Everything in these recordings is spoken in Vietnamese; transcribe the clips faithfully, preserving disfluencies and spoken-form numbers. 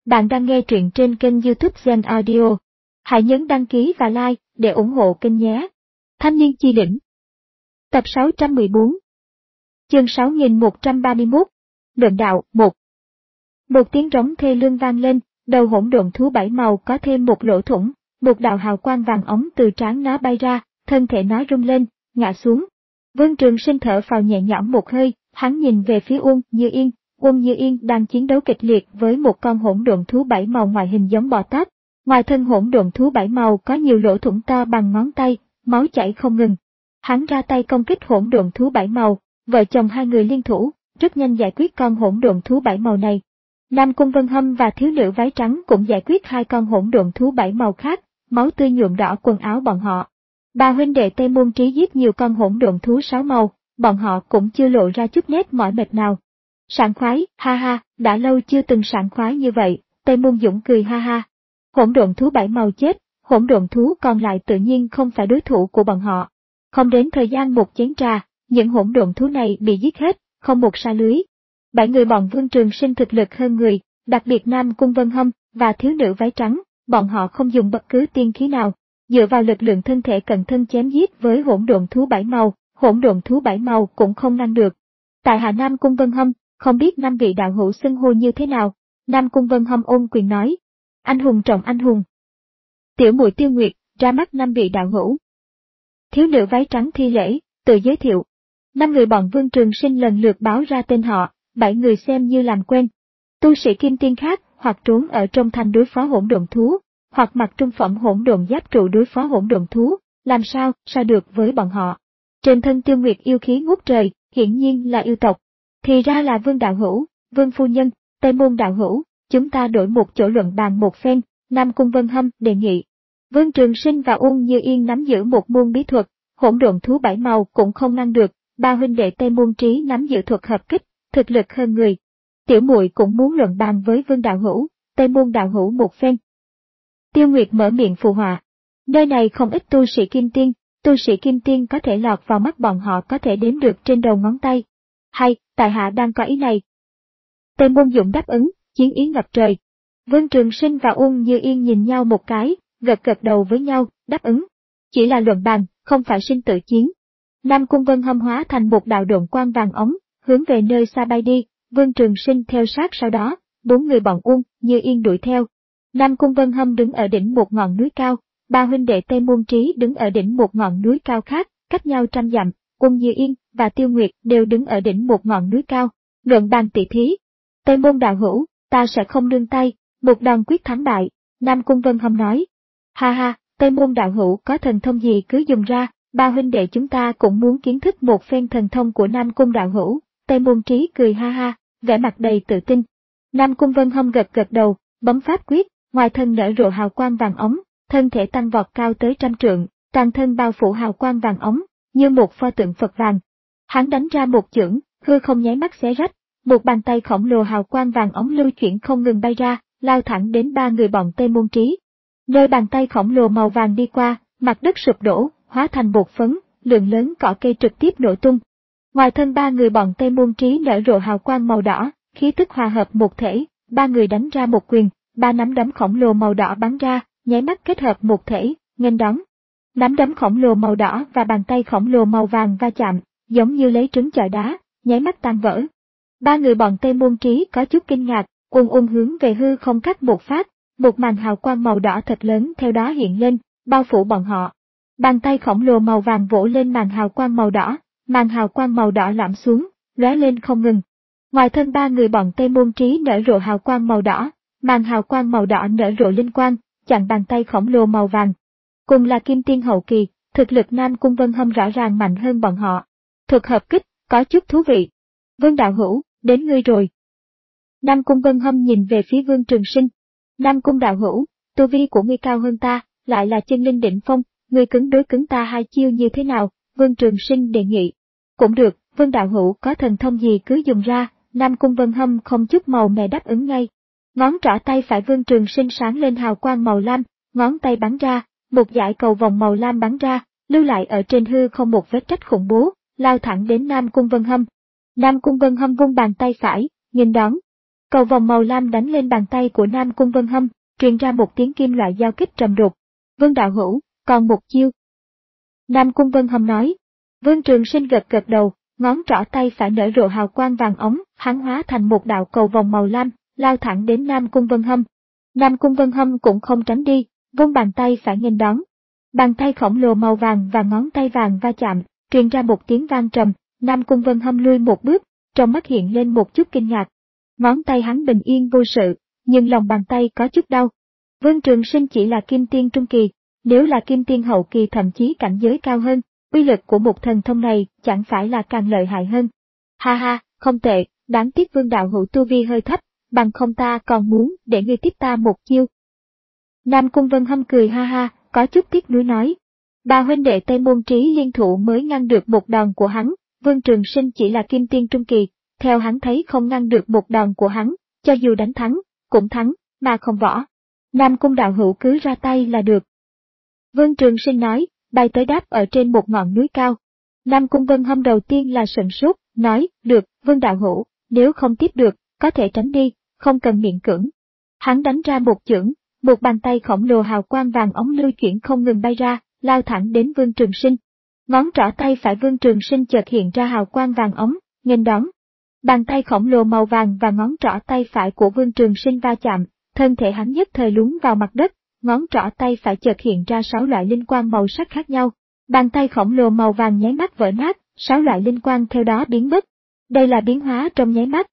Bạn đang nghe truyện trên kênh YouTube Zen Audio. Hãy nhấn đăng ký và like để ủng hộ kênh nhé. Thanh niên chi đỉnh. Tập sáu trăm mười bốn. Chương sáu nghìn một trăm ba mươi mốt. Luận đạo một. Một tiếng rống thê lương vang lên, đầu hỗn độn thú bảy màu có thêm một lỗ thủng, một đạo hào quang vàng ống từ trán nó bay ra, thân thể nó rung lên, ngã xuống. Vương Trường Sinh thở phào nhẹ nhõm một hơi, hắn nhìn về phía Uông Như Yên. Uông Như Yên đang chiến đấu kịch liệt với một con hỗn độn thú bảy màu ngoại hình giống bò tót. Ngoài thân hỗn độn thú bảy màu có nhiều lỗ thủng to bằng ngón tay, máu chảy không ngừng. Hắn ra tay công kích hỗn độn thú bảy màu, vợ chồng hai người liên thủ, rất nhanh giải quyết con hỗn độn thú bảy màu này. Nam Cung Vân Hâm và thiếu nữ váy trắng cũng giải quyết hai con hỗn độn thú bảy màu khác, máu tươi nhuộm đỏ quần áo bọn họ. Ba huynh đệ Tây Môn Trí giết nhiều con hỗn độn thú sáu màu, bọn họ cũng chưa lộ ra chút nét mỏi mệt nào. Sảng khoái, ha ha, đã lâu chưa từng sảng khoái như vậy, Tây Môn Dũng cười ha ha. Hỗn độn thú bảy màu chết, hỗn độn thú còn lại tự nhiên không phải đối thủ của bọn họ. Không đến thời gian một chén trà, những hỗn độn thú này bị giết hết, không một sa lưới. Bảy người bọn Vương Trường Sinh thực lực hơn người, đặc biệt Nam Cung Vân Hâm và thiếu nữ váy trắng, bọn họ không dùng bất cứ tiên khí nào, dựa vào lực lượng thân thể cận thân chém giết với hỗn độn thú bảy màu, hỗn độn thú bảy màu cũng không ngăn được. Tại hạ Nam Cung Vân Hâm, không biết năm vị đạo hữu xưng hô như thế nào. Nam Cung Vân Hâm ôm quyền nói. Anh hùng trọng anh hùng. Tiểu muội Tiêu Nguyệt, ra mắt năm vị đạo hữu. Thiếu nữ váy trắng thi lễ, tự giới thiệu. Năm người bọn Vương Trường Sinh lần lượt báo ra tên họ, bảy người xem như làm quen. Tu sĩ kim tiên khác, hoặc trốn ở trong thành đối phó hỗn độn thú, hoặc mặc trung phẩm hỗn độn giáp trụ đối phó hỗn độn thú, làm sao, sao được với bọn họ. Trên thân Tiêu Nguyệt yêu khí ngút trời, hiển nhiên là yêu tộc. Thì ra là Vương đạo hữu, Vương phu nhân, Tây Môn đạo hữu, chúng ta đổi một chỗ luận bàn một phen, Nam Cung Vân Hâm đề nghị. Vương Trường Sinh và Uông Như Yên nắm giữ một môn bí thuật, hỗn độn thú bảy màu cũng không ngăn được, ba huynh đệ Tây Môn Trí nắm giữ thuật hợp kích, thực lực hơn người. Tiểu muội cũng muốn luận bàn với Vương đạo hữu, Tây Môn đạo hữu một phen. Tiêu Nguyệt mở miệng phù họa. Nơi này không ít tu sĩ kim tiên, tu sĩ kim tiên có thể lọt vào mắt bọn họ có thể đếm được trên đầu ngón tay. Hay, tại hạ đang có ý này. Tây Môn Dũng đáp ứng, chiến ý ngập trời. Vương Trường Sinh và Uông Như Yên nhìn nhau một cái, gật gật đầu với nhau, đáp ứng. Chỉ là luận bàn, không phải sinh tử chiến. Nam Cung Vân Hâm hóa thành một đạo độn quang vàng ống, hướng về nơi xa bay đi, Vương Trường Sinh theo sát sau đó, bốn người bọn Uông Như Yên đuổi theo. Nam Cung Vân Hâm đứng ở đỉnh một ngọn núi cao, ba huynh đệ Tây Môn Trí đứng ở đỉnh một ngọn núi cao khác, cách nhau trăm dặm. Uông Như Yên và Tiêu Nguyệt đều đứng ở đỉnh một ngọn núi cao, luận bàn tỷ thí. Tây Môn đạo hữu, ta sẽ không nương tay, một đòn quyết thắng bại, Nam Cung Vân Hâm nói. Ha ha, Tây Môn đạo hữu có thần thông gì cứ dùng ra, ba huynh đệ chúng ta cũng muốn kiến thức một phen thần thông của Nam Cung đạo hữu. Tây Môn Trí cười ha ha, vẻ mặt đầy tự tin. Nam Cung Vân Hâm gật gật đầu, bấm pháp quyết, ngoài thân nở rộ hào quang vàng ống, thân thể tăng vọt cao tới trăm trượng, toàn thân bao phủ hào quang vàng ống, như một pho tượng Phật vàng. Hắn đánh ra một chưởng, hư không nháy mắt xé rách, một bàn tay khổng lồ hào quang vàng ống lưu chuyển không ngừng bay ra, lao thẳng đến ba người bọn Tây Môn Trí. Nơi bàn tay khổng lồ màu vàng đi qua, mặt đất sụp đổ, hóa thành bột phấn, lượng lớn cỏ cây trực tiếp nổ tung. Ngoài thân ba người bọn Tây Môn Trí nở rộ hào quang màu đỏ, khí tức hòa hợp một thể, ba người đánh ra một quyền, ba nắm đấm khổng lồ màu đỏ bắn ra, nháy mắt kết hợp một thể, nghênh đón. Nắm đấm khổng lồ màu đỏ và bàn tay khổng lồ màu vàng va chạm, giống như lấy trứng chọi đá, nháy mắt tan vỡ. Ba người bọn Tây Môn Trí có chút kinh ngạc, ung ung hướng về hư không cắt một phát, một màn hào quang màu đỏ thật lớn theo đó hiện lên, bao phủ bọn họ. Bàn tay khổng lồ màu vàng vỗ lên màn hào quang màu đỏ, màn hào quang màu đỏ lõm xuống, lóe lên không ngừng. Ngoài thân ba người bọn Tây Môn Trí nở rộ hào quang màu đỏ, màn hào quang màu đỏ nở rộ linh quang, chặn bàn tay khổng lồ màu vàng. Cùng là kim tiên hậu kỳ, thực lực Nam Cung Vân Hâm rõ ràng mạnh hơn bọn họ. Thuật hợp kích, có chút thú vị. Vương đạo hữu, đến ngươi rồi. Nam Cung Vân Hâm nhìn về phía Vương Trường Sinh. Nam Cung đạo hữu, tu vi của ngươi cao hơn ta, lại là chân linh đỉnh phong, ngươi cứng đối cứng ta hai chiêu như thế nào? Vương Trường Sinh đề nghị. Cũng được, Vương đạo hữu có thần thông gì cứ dùng ra, Nam Cung Vân Hâm không chút màu mè đáp ứng ngay. Ngón trỏ tay phải Vương Trường Sinh sáng lên hào quang màu lam, ngón tay bắn ra, một dải cầu vòng màu lam bắn ra, lưu lại ở trên hư không một vết rách khủng bố, lao thẳng đến Nam Cung Vân Hâm. Nam Cung Vân Hâm vung bàn tay phải, nghênh đón. Cầu vòng màu lam đánh lên bàn tay của Nam Cung Vân Hâm, truyền ra một tiếng kim loại giao kích trầm đục. Vương đạo hữu, còn một chiêu. Nam Cung Vân Hâm nói. Vương Trường Sinh gật gật đầu, ngón trỏ tay phải nở rộ hào quang vàng ống, hắn hóa thành một đạo cầu vòng màu lam, lao thẳng đến Nam Cung Vân Hâm. Nam Cung Vân Hâm cũng không tránh đi, vung bàn tay phải nghênh đón. Bàn tay khổng lồ màu vàng và ngón tay vàng va chạm, truyền ra một tiếng vang trầm, Nam Cung Vân Hâm lui một bước, trong mắt hiện lên một chút kinh ngạc. Ngón tay hắn bình yên vô sự, nhưng lòng bàn tay có chút đau. Vương Trường Sinh chỉ là kim tiên trung kỳ, nếu là kim tiên hậu kỳ thậm chí cảnh giới cao hơn, uy lực của một thần thông này chẳng phải là càng lợi hại hơn. Ha ha, không tệ, đáng tiếc Vương đạo hữu tu vi hơi thấp, bằng không ta còn muốn để ngươi tiếp ta một chiêu. Nam Cung Vân Hâm cười ha ha, có chút tiếc nuối nói. Ba huynh đệ Tây Môn Trí liên thủ mới ngăn được một đòn của hắn, Vương Trường Sinh chỉ là kim tiên trung kỳ, theo hắn thấy không ngăn được một đòn của hắn, cho dù đánh thắng, cũng thắng, mà không võ. Nam Cung đạo hữu cứ ra tay là được. Vương Trường Sinh nói, bay tới đáp ở trên một ngọn núi cao. Nam Cung Vân Hâm đầu tiên là sửng sốt, nói, được, Vương đạo hữu, nếu không tiếp được, có thể tránh đi, không cần miễn cưỡng. Hắn đánh ra một chưởng, một bàn tay khổng lồ hào quang vàng ống lưu chuyển không ngừng bay ra, lao thẳng đến Vương Trường Sinh. Ngón trỏ tay phải Vương Trường Sinh chợt hiện ra hào quang vàng ống, nghênh đón. Bàn tay khổng lồ màu vàng và ngón trỏ tay phải của Vương Trường Sinh va chạm, thân thể hắn nhất thời lún vào mặt đất, ngón trỏ tay phải chợt hiện ra sáu loại linh quang màu sắc khác nhau. Bàn tay khổng lồ màu vàng nháy mắt vỡ nát, sáu loại linh quang theo đó biến mất. Đây là biến hóa trong nháy mắt.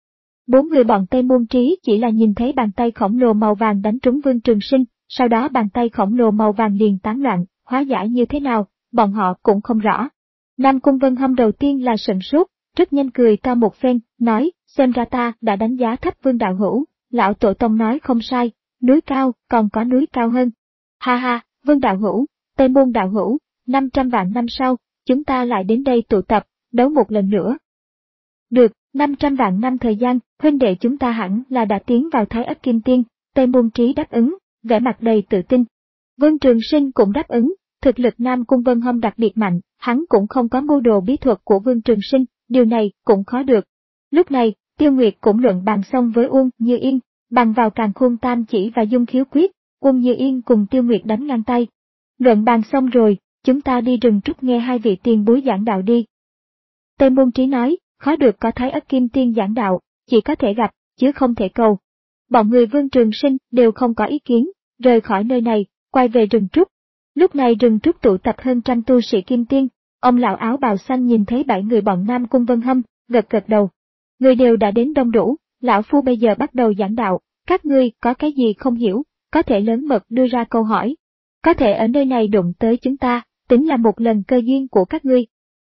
Bốn người bọn Tây Môn Trí chỉ là nhìn thấy bàn tay khổng lồ màu vàng đánh trúng Vương Trường Sinh, sau đó bàn tay khổng lồ màu vàng liền tán loạn, hóa giải như thế nào, bọn họ cũng không rõ. Nam Cung Vân Hâm đầu tiên là sửng sốt, rất nhanh cười to một phen, nói, xem ra ta đã đánh giá thấp Vương đạo hữu, lão tổ tông nói không sai, núi cao, còn có núi cao hơn. Ha ha, Vương đạo hữu, Tây Môn đạo hữu, năm trăm vạn năm sau, chúng ta lại đến đây tụ tập, đấu một lần nữa. Được, năm trăm vạn năm thời gian, huynh đệ chúng ta hẳn là đã tiến vào Thái Ất Kim Tiên, Tây Môn Trí đáp ứng, vẻ mặt đầy tự tin. Vương Trường Sinh cũng đáp ứng, thực lực Nam Cung Vân Hâm đặc biệt mạnh, hắn cũng không có mưu đồ bí thuật của Vương Trường Sinh, điều này cũng khó được. Lúc này, Tiêu Nguyệt cũng luận bàn xong với Uông Như Yên, bằng vào Càn Khôn Tam Chỉ và Dung Khiếu Quyết, Uông Như Yên cùng Tiêu Nguyệt đánh ngang tay. Luận bàn xong rồi, chúng ta đi rừng trúc nghe hai vị tiền bối giảng đạo đi. Tây Môn Trí nói, khó được có Thái Ất Kim Tiên giảng đạo, chỉ có thể gặp, chứ không thể cầu. Bọn người Vương Trường Sinh đều không có ý kiến, rời khỏi nơi này, quay về rừng trúc. Lúc này rừng trúc tụ tập hơn trăm tu sĩ Kim Tiên, ông lão áo bào xanh nhìn thấy bảy người bọn Nam Cung Vân Hâm, gật gật đầu. Người đều đã đến đông đủ, lão phu bây giờ bắt đầu giảng đạo, các ngươi có cái gì không hiểu, có thể lớn mật đưa ra câu hỏi. Có thể ở nơi này đụng tới chúng ta, tính là một lần cơ duyên của các ngươi.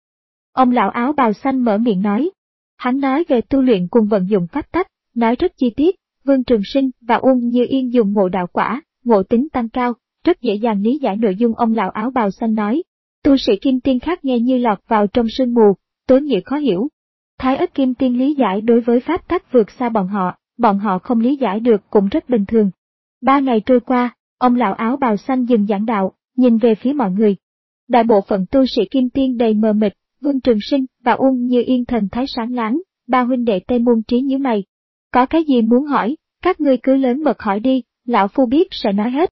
Ông lão áo bào xanh mở miệng nói. Hắn nói về tu luyện cùng vận dụng pháp tắc, nói rất chi tiết, Vương Trường Sinh và Uông Như Yên dùng ngộ đạo quả, ngộ tính tăng cao, rất dễ dàng lý giải nội dung ông lão áo bào xanh nói. Tu sĩ Kim Tiên khác nghe như lọt vào trong sương mù, tối nghĩa khó hiểu. Thái Ất Kim Tiên lý giải đối với pháp tắc vượt xa bọn họ, bọn họ không lý giải được cũng rất bình thường. Ba ngày trôi qua, ông lão áo bào xanh dừng giảng đạo, nhìn về phía mọi người. Đại bộ phận tu sĩ Kim Tiên đầy mờ mịt, Vương Trường Sinh và Uông Như Yên thần thái sáng láng, ba huynh đệ Tây Môn Trí nhíu mày. Có cái gì muốn hỏi, các ngươi cứ lớn mật hỏi đi, lão phu biết sẽ nói hết.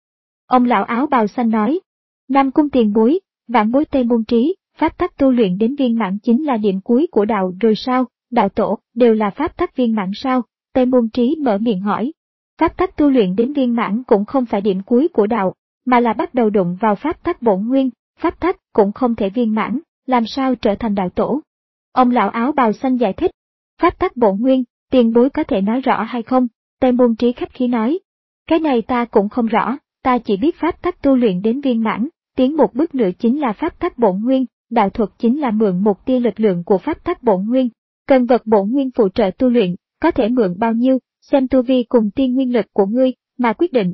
Ông lão áo bào xanh nói, Nam Cung tiền bối, vãn bối Tây Môn Trí, pháp tắc tu luyện đến viên mãn chính là điểm cuối của đạo rồi sao, đạo tổ, đều là pháp tắc viên mãn sao, Tây Môn Trí mở miệng hỏi. Pháp tắc tu luyện đến viên mãn cũng không phải điểm cuối của đạo, mà là bắt đầu đụng vào pháp tắc bổn nguyên, pháp tắc cũng không thể viên mãn, làm sao trở thành đạo tổ. Ông lão áo bào xanh giải thích, pháp tắc bổn nguyên, tiền bối có thể nói rõ hay không, Tây Môn Trí khách khí nói. Cái này ta cũng không rõ, ta chỉ biết pháp tắc tu luyện đến viên mãn, tiến một bước nữa chính là pháp tắc bổn nguyên, đạo thuật chính là mượn một tia lực lượng của pháp tắc bổn nguyên, cần vật bổn nguyên phụ trợ tu luyện, có thể mượn bao nhiêu, xem tu vi cùng tiên nguyên lực của ngươi, mà quyết định.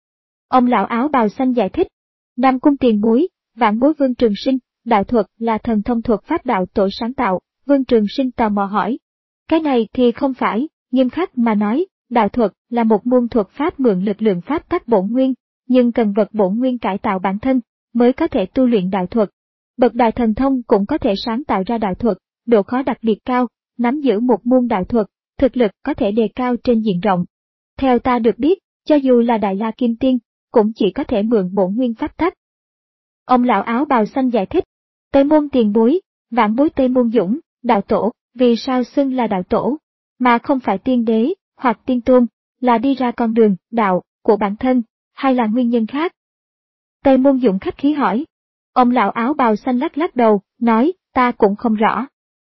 Ông lão áo bào xanh giải thích, Nam Cung tiền bối, vãn bối Vương Trường Sinh, đạo thuật là thần thông thuật pháp đạo tổ sáng tạo, Vương Trường Sinh tò mò hỏi. Cái này thì không phải, nghiêm khắc mà nói, đạo thuật là một môn thuật pháp mượn lực lượng pháp tắc bổn nguyên, nhưng cần vật bổn nguyên cải tạo bản thân, mới có thể tu luyện đạo thuật. Bậc đại thần thông cũng có thể sáng tạo ra đạo thuật, độ khó đặc biệt cao, nắm giữ một môn đạo thuật, thực lực có thể đề cao trên diện rộng. Theo ta được biết, cho dù là Đại La Kim Tiên, cũng chỉ có thể mượn bổn nguyên pháp tắc. Ông lão áo bào xanh giải thích, Tây Môn tiền bối, vãn bối Tây Môn Dũng, đạo tổ, vì sao xưng là đạo tổ, mà không phải tiên đế, hoặc tiên tôn, là đi ra con đường, đạo, của bản thân, hay là nguyên nhân khác? Tây Môn Dũng khách khí hỏi. Ông lão áo bào xanh lắc lắc đầu, nói, ta cũng không rõ.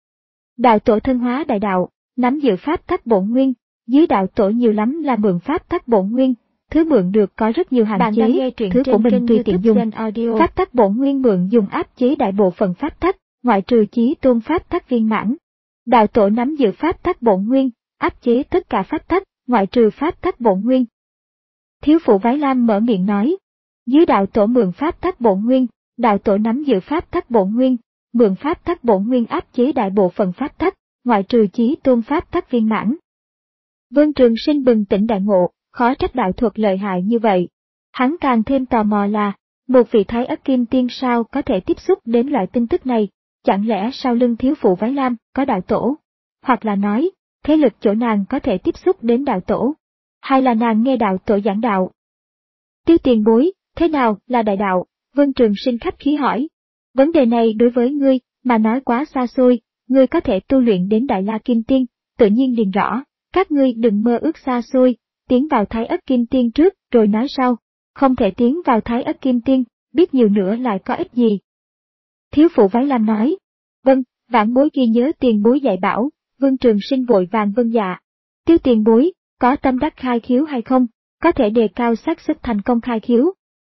Đạo tổ thân hóa đại đạo, nắm giữ pháp tắc bổn nguyên, dưới đạo tổ nhiều lắm là mượn pháp tắc bổn nguyên, thứ mượn được có rất nhiều hạn Bạn chế, đang nghe truyện thứ trên của mình kênh tùy YouTube tiện dùng. Gen Audio. Pháp tắc bổn nguyên mượn dùng áp chế đại bộ phận pháp tắc, ngoại trừ chí tôn pháp tắc viên mãn. Đạo tổ nắm giữ pháp tắc bổn nguyên, áp chế tất cả pháp tắc, ngoại trừ pháp tắc bổn nguyên. Thiếu phụ Váy Lam mở miệng nói, dưới đạo tổ mượn pháp tắc bổn nguyên, đạo tổ nắm giữ pháp tắc bổn nguyên, mượn pháp tắc bổn nguyên áp chế đại bộ phận pháp tắc, ngoại trừ chí tôn pháp tắc viên mãn. Vương Trường Sinh bừng tỉnh đại ngộ, khó trách đạo thuật lợi hại như vậy. Hắn càng thêm tò mò là, một vị Thái Ất Kim Tiên sao có thể tiếp xúc đến loại tin tức này, chẳng lẽ sau lưng thiếu phụ Váy Lam có đạo tổ? Hoặc là nói, thế lực chỗ nàng có thể tiếp xúc đến đạo tổ? Hay là nàng nghe đạo tổ giảng đạo? Tiêu tiền bối, thế nào là đại đạo? Vương Trường Sinh khách khí hỏi. Vấn đề này đối với ngươi, mà nói quá xa xôi, ngươi có thể tu luyện đến Đại La Kim Tiên, tự nhiên liền rõ, các ngươi đừng mơ ước xa xôi, tiến vào Thái Ất Kim Tiên trước rồi nói sau, không thể tiến vào Thái Ất Kim Tiên, biết nhiều nữa lại có ích gì. Thiếu phụ Váy Lam nói, vâng, vãn bối ghi nhớ tiền bối dạy bảo. Vương Trường Sinh vội vàng vâng dạ. Tiêu tiền bối, có tâm đắc khai khiếu hay không, có thể đề cao xác suất thành công khai khiếu.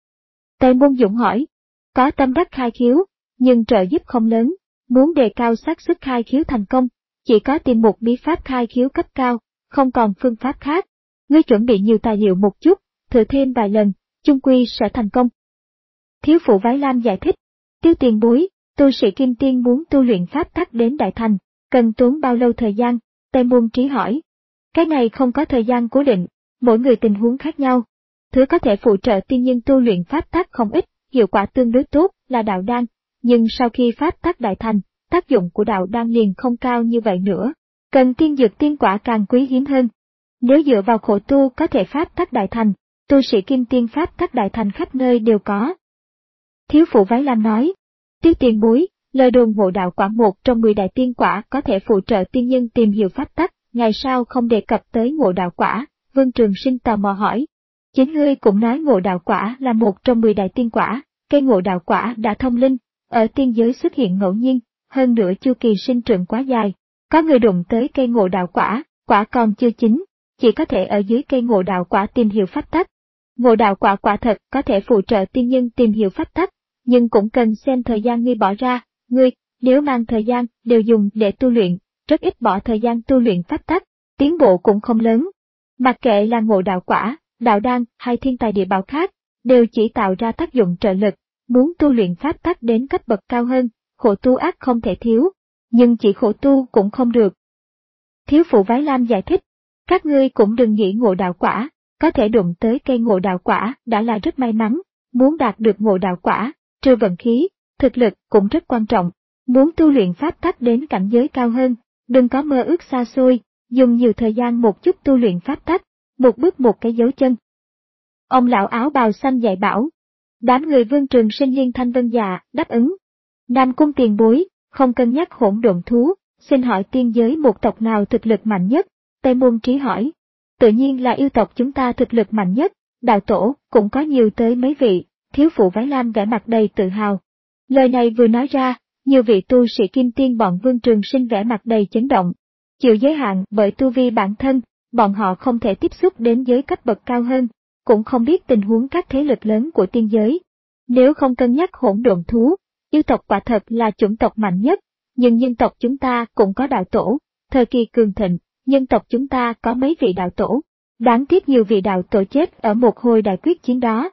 Tây Môn Dũng hỏi, có tâm đắc khai khiếu, nhưng trợ giúp không lớn, muốn đề cao xác suất khai khiếu thành công, chỉ có tìm một bí pháp khai khiếu cấp cao, không còn phương pháp khác. Ngươi chuẩn bị nhiều tài liệu một chút, thử thêm vài lần, chung quy sẽ thành công. Thiếu phụ Váy Lam giải thích, tiêu tiền bối, tu sĩ Kim Tiên muốn tu luyện pháp tắc đến đại thành, cần tốn bao lâu thời gian? Tây Môn Trí hỏi. Cái này không có thời gian cố định, mỗi người tình huống khác nhau. Thứ có thể phụ trợ tiên nhân tu luyện pháp tắc không ít, hiệu quả tương đối tốt là đạo đan, nhưng sau khi pháp tắc đại thành, tác dụng của đạo đan liền không cao như vậy nữa, cần tiên dược tiên quả càng quý hiếm hơn. Nếu dựa vào khổ tu có thể pháp tắc đại thành, tu sĩ Kim Tiên pháp tắc đại thành khắp nơi đều có. Thiếu phụ Váy Lam nói, tiêu tiền bối, lời đồn ngộ đạo quả một trong mười đại tiên quả có thể phụ trợ tiên nhân tìm hiểu pháp tắc, ngày sau không đề cập tới ngộ đạo quả? Vương Trường Sinh tò mò hỏi. Chính ngươi cũng nói ngộ đạo quả là một trong mười đại tiên quả, cây ngộ đạo quả đã thông linh, ở tiên giới xuất hiện ngẫu nhiên, hơn nữa chu kỳ sinh trưởng quá dài, có người đụng tới cây ngộ đạo quả, quả còn chưa chín, chỉ có thể ở dưới cây ngộ đạo quả tìm hiểu pháp tắc. Ngộ đạo quả quả thật có thể phụ trợ tiên nhân tìm hiểu pháp tắc, nhưng cũng cần xem thời gian ngươi bỏ ra. Ngươi, nếu mang thời gian, đều dùng để tu luyện, rất ít bỏ thời gian tu luyện pháp tắc, tiến bộ cũng không lớn. Mặc kệ là ngộ đạo quả, đạo đan hay thiên tài địa bảo khác, đều chỉ tạo ra tác dụng trợ lực, muốn tu luyện pháp tắc đến cấp bậc cao hơn, khổ tu ác không thể thiếu, nhưng chỉ khổ tu cũng không được. Thiếu phụ Váy Lam giải thích, các ngươi cũng đừng nghĩ ngộ đạo quả, có thể đụng tới cây ngộ đạo quả đã là rất may mắn, muốn đạt được ngộ đạo quả, trừ vận khí, thực lực cũng rất quan trọng, muốn tu luyện pháp tắc đến cảnh giới cao hơn, đừng có mơ ước xa xôi, dùng nhiều thời gian một chút tu luyện pháp tắc, một bước một cái dấu chân. Ông lão áo bào xanh dạy bảo, đám người Vương Trường Sinh liên thanh vân dạ, đáp ứng. Nam Cung tiền bối, không cân nhắc hỗn độn thú, xin hỏi tiên giới một tộc nào thực lực mạnh nhất? Tây Môn Trí hỏi. Tự nhiên là yêu tộc chúng ta thực lực mạnh nhất, đạo tổ cũng có nhiều tới mấy vị. Thiếu phụ Váy Lam vẻ mặt đầy tự hào. Lời này vừa nói ra, nhiều vị tu sĩ Kim Tiên bọn Vương Trường Sinh vẻ mặt đầy chấn động. Chịu giới hạn bởi tu vi bản thân, bọn họ không thể tiếp xúc đến giới cấp bậc cao hơn, cũng không biết tình huống các thế lực lớn của tiên giới. Nếu không cân nhắc hỗn độn thú, yêu tộc quả thật là chủng tộc mạnh nhất, nhưng nhân tộc chúng ta cũng có đạo tổ, thời kỳ cường thịnh, nhân tộc chúng ta có mấy vị đạo tổ. Đáng tiếc nhiều vị đạo tổ chết ở một hồi đại quyết chiến đó.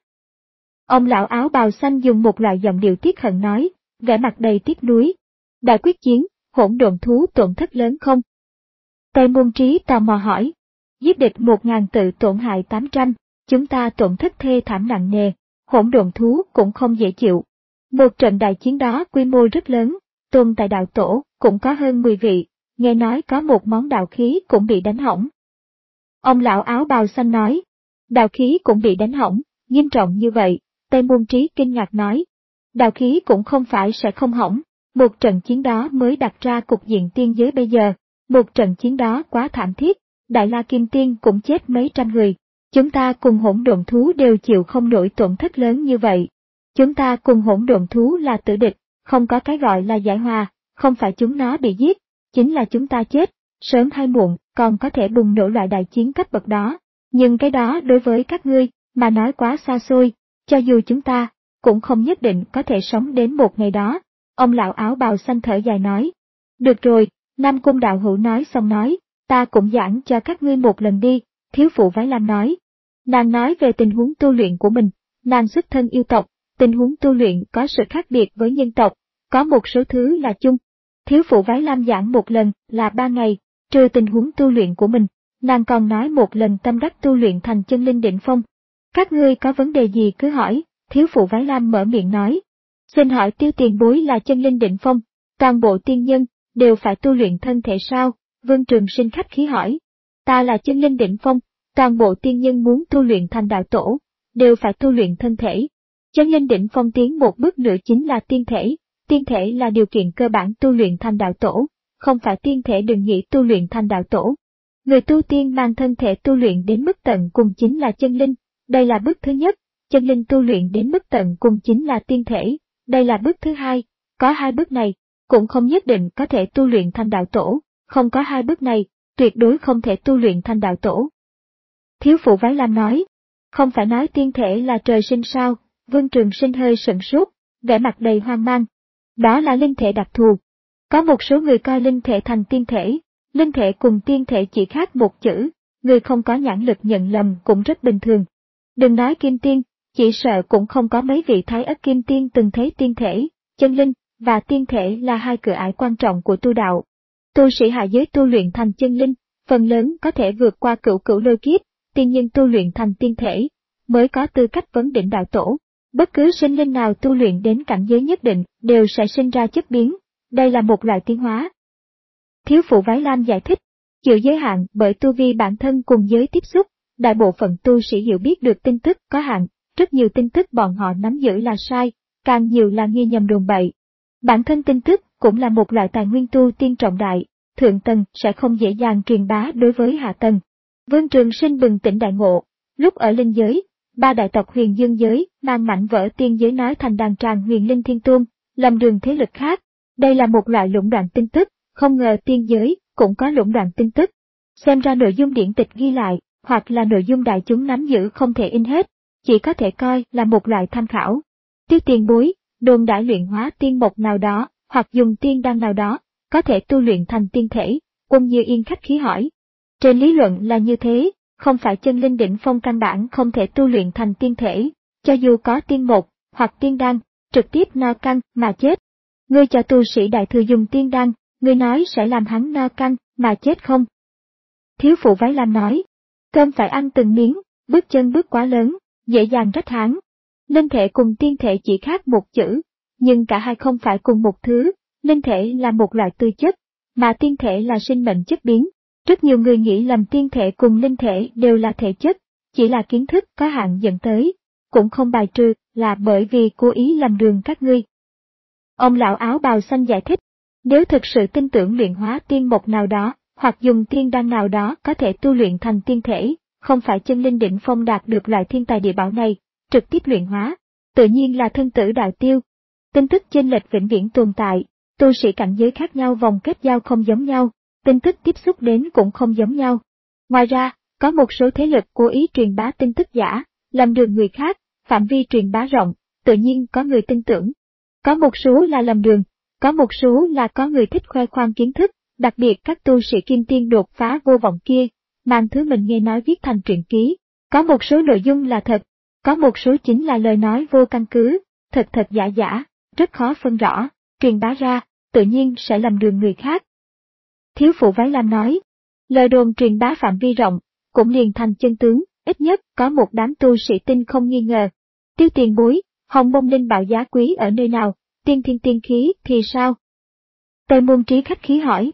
Ông lão áo bào xanh dùng một loại giọng điệu tiếc hận nói, vẻ mặt đầy tiếc nuối. Đại quyết chiến, hỗn độn thú tổn thất lớn không? Tây Môn Trí tò mò hỏi. Giết địch một ngàn tự tổn hại tám trăm, chúng ta tổn thất thê thảm nặng nề, hỗn độn thú cũng không dễ chịu. Một trận đại chiến đó quy mô rất lớn, tồn tại đạo tổ cũng có hơn mười vị, nghe nói có một món đạo khí cũng bị đánh hỏng. Ông lão áo bào xanh nói, đạo khí cũng bị đánh hỏng, nghiêm trọng như vậy, Tây Môn Trí kinh ngạc nói. Đạo khí cũng không phải sẽ không hỏng, một trận chiến đó mới đặt ra cục diện tiên giới bây giờ, một trận chiến đó quá thảm thiết, Đại La Kim Tiên cũng chết mấy trăm người, chúng ta cùng hỗn độn thú đều chịu không nổi tổn thất lớn như vậy. Chúng ta cùng hỗn độn thú là tử địch, không có cái gọi là giải hòa, không phải chúng nó bị giết, chính là chúng ta chết, sớm hay muộn còn có thể bùng nổ loại đại chiến cấp bậc đó, nhưng cái đó đối với các ngươi mà nói quá xa xôi, cho dù chúng ta cũng không nhất định có thể sống đến một ngày đó. Ông lão áo bào xanh thở dài nói, được rồi, Nam Cung đạo hữu nói xong nói, ta cũng giảng cho các ngươi một lần đi, thiếu phụ Vái Lam nói. Nàng nói về tình huống tu luyện của mình, nàng xuất thân yêu tộc, tình huống tu luyện có sự khác biệt với nhân tộc, có một số thứ là chung. Thiếu phụ Vái Lam giảng một lần là ba ngày, trừ tình huống tu luyện của mình, nàng còn nói một lần tâm đắc tu luyện thành chân linh đỉnh phong. Các ngươi có vấn đề gì cứ hỏi, thiếu phụ Vái Lam mở miệng nói. Xin hỏi Tiêu tiền bối là chân linh đỉnh phong, toàn bộ tiên nhân đều phải tu luyện thân thể sao? Vương Trường Sinh khách khí hỏi. Ta là chân linh đỉnh phong, toàn bộ tiên nhân muốn tu luyện thành đạo tổ, đều phải tu luyện thân thể. Chân linh đỉnh phong tiến một bước nữa chính là tiên thể, tiên thể là điều kiện cơ bản tu luyện thành đạo tổ, không phải tiên thể đừng nghĩ tu luyện thành đạo tổ. Người tu tiên mang thân thể tu luyện đến mức tận cùng chính là chân linh, đây là bước thứ nhất, chân linh tu luyện đến mức tận cùng chính là tiên thể, đây là bước thứ hai, có hai bước này, cũng không nhất định có thể tu luyện thành đạo tổ, không có hai bước này, tuyệt đối không thể tu luyện thành đạo tổ. Thiếu phụ Vái Lam nói, không phải nói tiên thể là trời sinh sao? Vương Trường Sinh hơi sửng sốt, vẻ mặt đầy hoang mang. Đó là linh thể đặc thù. Có một số người coi linh thể thành tiên thể, linh thể cùng tiên thể chỉ khác một chữ, người không có nhãn lực nhận lầm cũng rất bình thường. Đừng nói kim tiên, chỉ sợ cũng không có mấy vị thái ất kim tiên từng thấy tiên thể, chân linh và tiên thể là hai cửa ải quan trọng của tu đạo. Tu sĩ hạ giới tu luyện thành chân linh, phần lớn có thể vượt qua cửu cửu lôi kiếp, tiên nhân tu luyện thành tiên thể, mới có tư cách vấn đỉnh đạo tổ. Bất cứ sinh linh nào tu luyện đến cảnh giới nhất định đều sẽ sinh ra chất biến, đây là một loại tiến hóa. Thiếu phụ Vái Lam giải thích, chịu giới hạn bởi tu vi bản thân cùng giới tiếp xúc, đại bộ phận tu sĩ hiểu biết được tin tức có hạn, rất nhiều tin tức bọn họ nắm giữ là sai, càng nhiều là nghi nhầm đồn bậy. Bản thân tin tức cũng là một loại tài nguyên tu tiên trọng đại, thượng tầng sẽ không dễ dàng truyền bá đối với hạ tầng. Vương Trường Sinh bừng tỉnh đại ngộ, lúc ở linh giới, ba đại tộc Huyền Dương giới mang mảnh vỡ tiên giới nói thành đàn tràng Huyền Linh Thiên Tôn, lầm đường thế lực khác. Đây là một loại lũng đoạn tin tức, không ngờ tiên giới cũng có lũng đoạn tin tức. Xem ra nội dung điển tịch ghi lại, hoặc là nội dung đại chúng nắm giữ không thể in hết, chỉ có thể coi là một loại tham khảo. Tiêu tiền bối, đồn đại luyện hóa tiên mộc nào đó, hoặc dùng tiên đan nào đó, có thể tu luyện thành tiên thể, Quân Như Yên khách khí hỏi. Trên lý luận là như thế, không phải chân linh đỉnh phong căn bản không thể tu luyện thành tiên thể, cho dù có tiên mộc, hoặc tiên đan, trực tiếp no căng mà chết. Ngươi cho tu sĩ đại thừa dùng tiên đan, ngươi nói sẽ làm hắn no căng mà chết không? Thiếu phụ Vái Lam nói, cơm phải ăn từng miếng, bước chân bước quá lớn, dễ dàng rách háng. Linh thể cùng tiên thể chỉ khác một chữ, nhưng cả hai không phải cùng một thứ, linh thể là một loại tư chất, mà tiên thể là sinh mệnh chất biến. Rất nhiều người nghĩ lầm tiên thể cùng linh thể đều là thể chất, chỉ là kiến thức có hạn dẫn tới, cũng không bài trừ là bởi vì cố ý làm đường các ngươi. Ông lão áo bào xanh giải thích, nếu thực sự tin tưởng luyện hóa tiên mộc nào đó, hoặc dùng tiên đan nào đó có thể tu luyện thành tiên thể, không phải chân linh đỉnh phong đạt được loại thiên tài địa bảo này, trực tiếp luyện hóa, tự nhiên là thân tử đạo tiêu. Tin tức chênh lệch vĩnh viễn tồn tại, tu sĩ cảnh giới khác nhau vòng kết giao không giống nhau, tin tức tiếp xúc đến cũng không giống nhau. Ngoài ra, có một số thế lực cố ý truyền bá tin tức giả, làm đường người khác, phạm vi truyền bá rộng, tự nhiên có người tin tưởng. Có một số là lầm đường, có một số là có người thích khoe khoang kiến thức, đặc biệt các tu sĩ kim tiên đột phá vô vọng kia, mang thứ mình nghe nói viết thành truyện ký. Có một số nội dung là thật, có một số chính là lời nói vô căn cứ, thật thật giả giả, rất khó phân rõ, truyền bá ra, tự nhiên sẽ lầm đường người khác. Thiếu phụ Vái Lam nói, lời đồn truyền bá phạm vi rộng, cũng liền thành chân tướng, ít nhất có một đám tu sĩ tin không nghi ngờ. Tiêu tiền bối, hồng mông linh bảo giá quý ở nơi nào, tiên thiên tiên khí thì sao? Tây Môn Trí khách khí hỏi.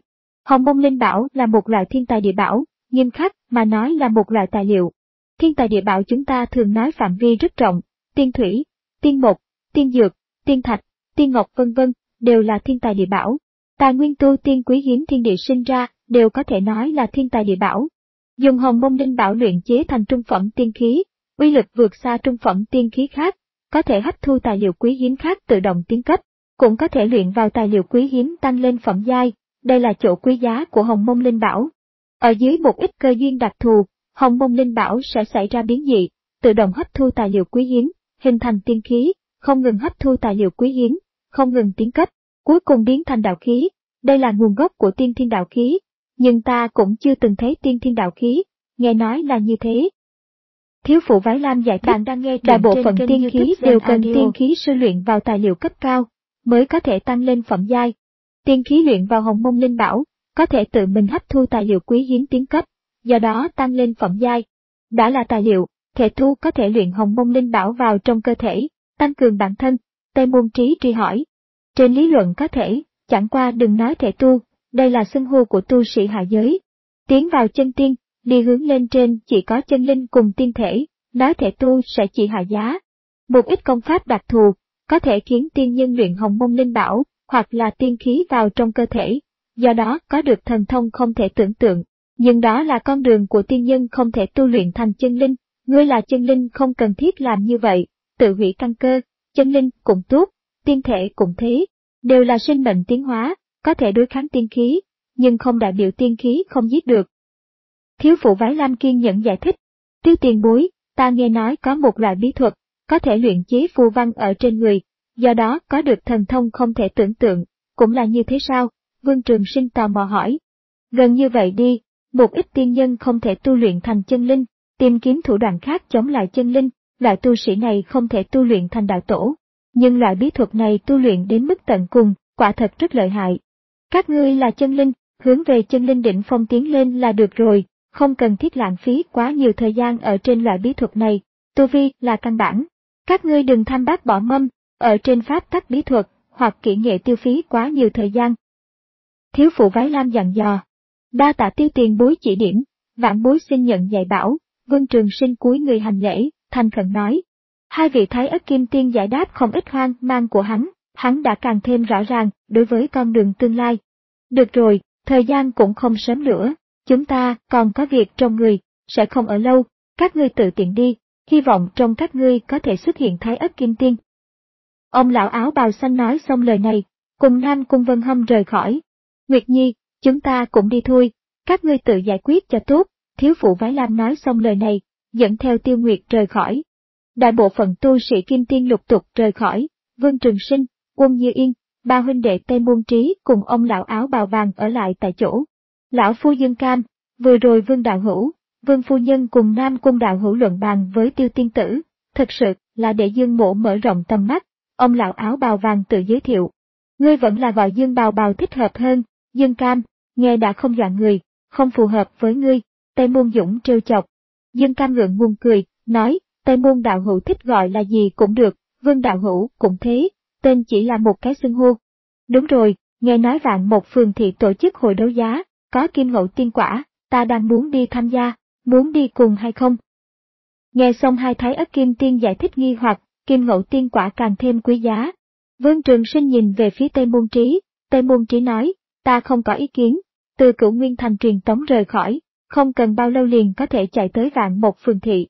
Hồng mông linh bảo là một loại thiên tài địa bảo, nghiêm khắc mà nói là một loại tài liệu. Thiên tài địa bảo chúng ta thường nói phạm vi rất rộng, tiên thủy, tiên mộc, tiên dược, tiên thạch, tiên ngọc vân vân đều là thiên tài địa bảo. Tài nguyên tu tiên quý hiếm thiên địa sinh ra đều có thể nói là thiên tài địa bảo. Dùng hồng mông linh bảo luyện chế thành trung phẩm tiên khí, uy lực vượt xa trung phẩm tiên khí khác, có thể hấp thu tài liệu quý hiếm khác tự động tiến cấp, cũng có thể luyện vào tài liệu quý hiếm tăng lên phẩm giai, đây là chỗ quý giá của hồng mông linh bảo. Ở dưới một ít cơ duyên đặc thù, hồng mông linh bảo sẽ xảy ra biến dị, tự động hấp thu tài liệu quý hiếm, hình thành tiên khí, không ngừng hấp thu tài liệu quý hiếm, không ngừng tiến cấp, cuối cùng biến thành đạo khí. Đây là nguồn gốc của tiên thiên đạo khí, nhưng ta cũng chưa từng thấy tiên thiên đạo khí, nghe nói là như thế. Thiếu phụ Váy Lam giải thích, đang nghe đại bộ phận tiên khí đều cần tiên khí sư luyện vào tài liệu cấp cao, mới có thể tăng lên phẩm giai. Tiên khí luyện vào hồng mông linh bảo, có thể tự mình hấp thu tài liệu quý hiếm tiến cấp, do đó tăng lên phẩm giai. Đã là tài liệu, thể tu có thể luyện hồng mông linh bảo vào trong cơ thể, tăng cường bản thân. Tây Môn Trí truy hỏi. Trên lý luận có thể, chẳng qua đừng nói thể tu, đây là xưng hô của tu sĩ hạ giới. Tiến vào chân tiên, đi hướng lên trên chỉ có chân linh cùng tiên thể, nói thể tu sẽ chỉ hạ giá. Một ít công pháp đặc thù, có thể khiến tiên nhân luyện hồng mông linh bảo, hoặc là tiên khí vào trong cơ thể, do đó có được thần thông không thể tưởng tượng. Nhưng đó là con đường của tiên nhân không thể tu luyện thành chân linh, ngươi là chân linh không cần thiết làm như vậy, tự hủy căn cơ, chân linh cũng tốt, tiên thể cũng thế, đều là sinh mệnh tiến hóa, có thể đối kháng tiên khí, nhưng không đại biểu tiên khí không giết được. Thiếu phụ Váy Lam kiên nhẫn giải thích, Tiêu tiền bối, ta nghe nói có một loại bí thuật, có thể luyện chế phù văn ở trên người, do đó có được thần thông không thể tưởng tượng, cũng là như thế sao? Vương Trường Sinh tò mò hỏi. Gần như vậy đi, một ít tiên nhân không thể tu luyện thành chân linh, tìm kiếm thủ đoạn khác chống lại chân linh, loại tu sĩ này không thể tu luyện thành đạo tổ. Nhưng loại bí thuật này tu luyện đến mức tận cùng, quả thật rất lợi hại. Các ngươi là chân linh, hướng về chân linh đỉnh phong tiến lên là được rồi, không cần thiết lãng phí quá nhiều thời gian ở trên loại bí thuật này, tu vi là căn bản. Các ngươi đừng tham bát bỏ mâm, ở trên pháp tắc bí thuật, hoặc kỹ nghệ tiêu phí quá nhiều thời gian. Thiếu phụ Váy Lam dặn dò. Đa tạ Tiêu tiền bối chỉ điểm, vãn bối xin nhận dạy bảo. Vương Trường Sinh cúi người hành lễ, thành khẩn nói. Hai vị Thái Ất Kim Tiên giải đáp không ít hoang mang của hắn, hắn đã càng thêm rõ ràng đối với con đường tương lai. Được rồi, thời gian cũng không sớm nữa, chúng ta còn có việc trong người, sẽ không ở lâu, các ngươi tự tiện đi, hy vọng trong các ngươi có thể xuất hiện Thái Ất Kim Tiên. Ông lão áo bào xanh nói xong lời này, cùng Nam Cung Vân Hâm rời khỏi. Nguyệt Nhi, chúng ta cũng đi thôi, các ngươi tự giải quyết cho tốt, thiếu phụ Váy Lam nói xong lời này, dẫn theo Tiêu Nguyệt rời khỏi. Đại bộ phận tu sĩ Kim Tiên lục tục rời khỏi, Vương Trường Sinh, Uông Như Yên, ba huynh đệ Tây Môn Trí cùng ông lão áo bào vàng ở lại tại chỗ. Lão phu Dương Cam, vừa rồi Vương Đạo Hữu, Vương Phu Nhân cùng Nam Cung Đạo Hữu luận bàn với Tiêu Tiên Tử, thật sự là để Dương Mỗ mở rộng tầm mắt, ông lão áo bào vàng tự giới thiệu. Ngươi vẫn là gọi Dương Bào Bào thích hợp hơn, Dương Cam, nghe đã không dọa người, không phù hợp với ngươi, Tây Môn Dũng trêu chọc. Dương Cam ngượng ngùng cười, nói, Tây Môn Đạo Hữu thích gọi là gì cũng được, Vương Đạo Hữu cũng thế, tên chỉ là một cái xưng hô. Đúng rồi, nghe nói Vạn Mộc Phường thị tổ chức hội đấu giá, có kim ngẫu tiên quả, ta đang muốn đi tham gia, muốn đi cùng hay không? Nghe xong hai Thái Ất Kim Tiên giải thích nghi hoặc, kim ngẫu tiên quả càng thêm quý giá. Vương Trường Sinh nhìn về phía Tây Môn Trí, Tây Môn Trí nói, ta không có ý kiến, từ Cửu Nguyên Thành truyền tống rời khỏi, không cần bao lâu liền có thể chạy tới Vạn Mộc Phường thị.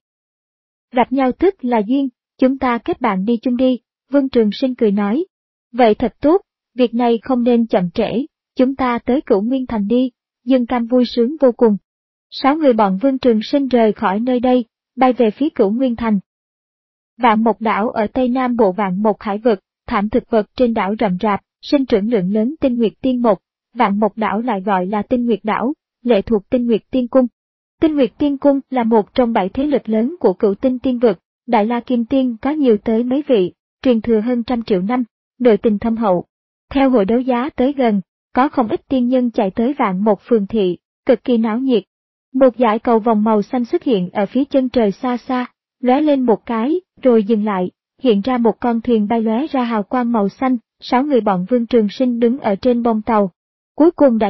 Gặp nhau tức là duyên, chúng ta kết bạn đi chung đi, Vương Trường Sinh cười nói. Vậy thật tốt, việc này không nên chậm trễ, chúng ta tới Cửu Nguyên Thành đi, Dương Cam vui sướng vô cùng. Sáu người bọn Vương Trường Sinh rời khỏi nơi đây, bay về phía Cửu Nguyên Thành. Vạn Mộc đảo ở tây nam bộ Vạn Mộc hải vực, thảm thực vật trên đảo rậm rạp, sinh trưởng lượng lớn tinh nguyệt tiên mộc, Vạn Mộc đảo lại gọi là Tinh Nguyệt đảo, lệ thuộc Tinh Nguyệt Tiên Cung. Tinh Nguyệt Tiên Cung là một trong bảy thế lực lớn của Cửu Tinh Tiên vực, Đại La Kim Tiên có nhiều tới mấy vị, truyền thừa hơn trăm triệu năm, nội tình thâm hậu. Theo hội đấu giá tới gần, có không ít tiên nhân chạy tới Vạn Mộc Phường thị, cực kỳ náo nhiệt. Một dải cầu vòng màu xanh xuất hiện ở phía chân trời xa xa, lóe lên một cái, rồi dừng lại, hiện ra một con thuyền bay lóe ra hào quang màu xanh, sáu người bọn Vương Trường Sinh đứng ở trên bông tàu. Cuối cùng đã đến,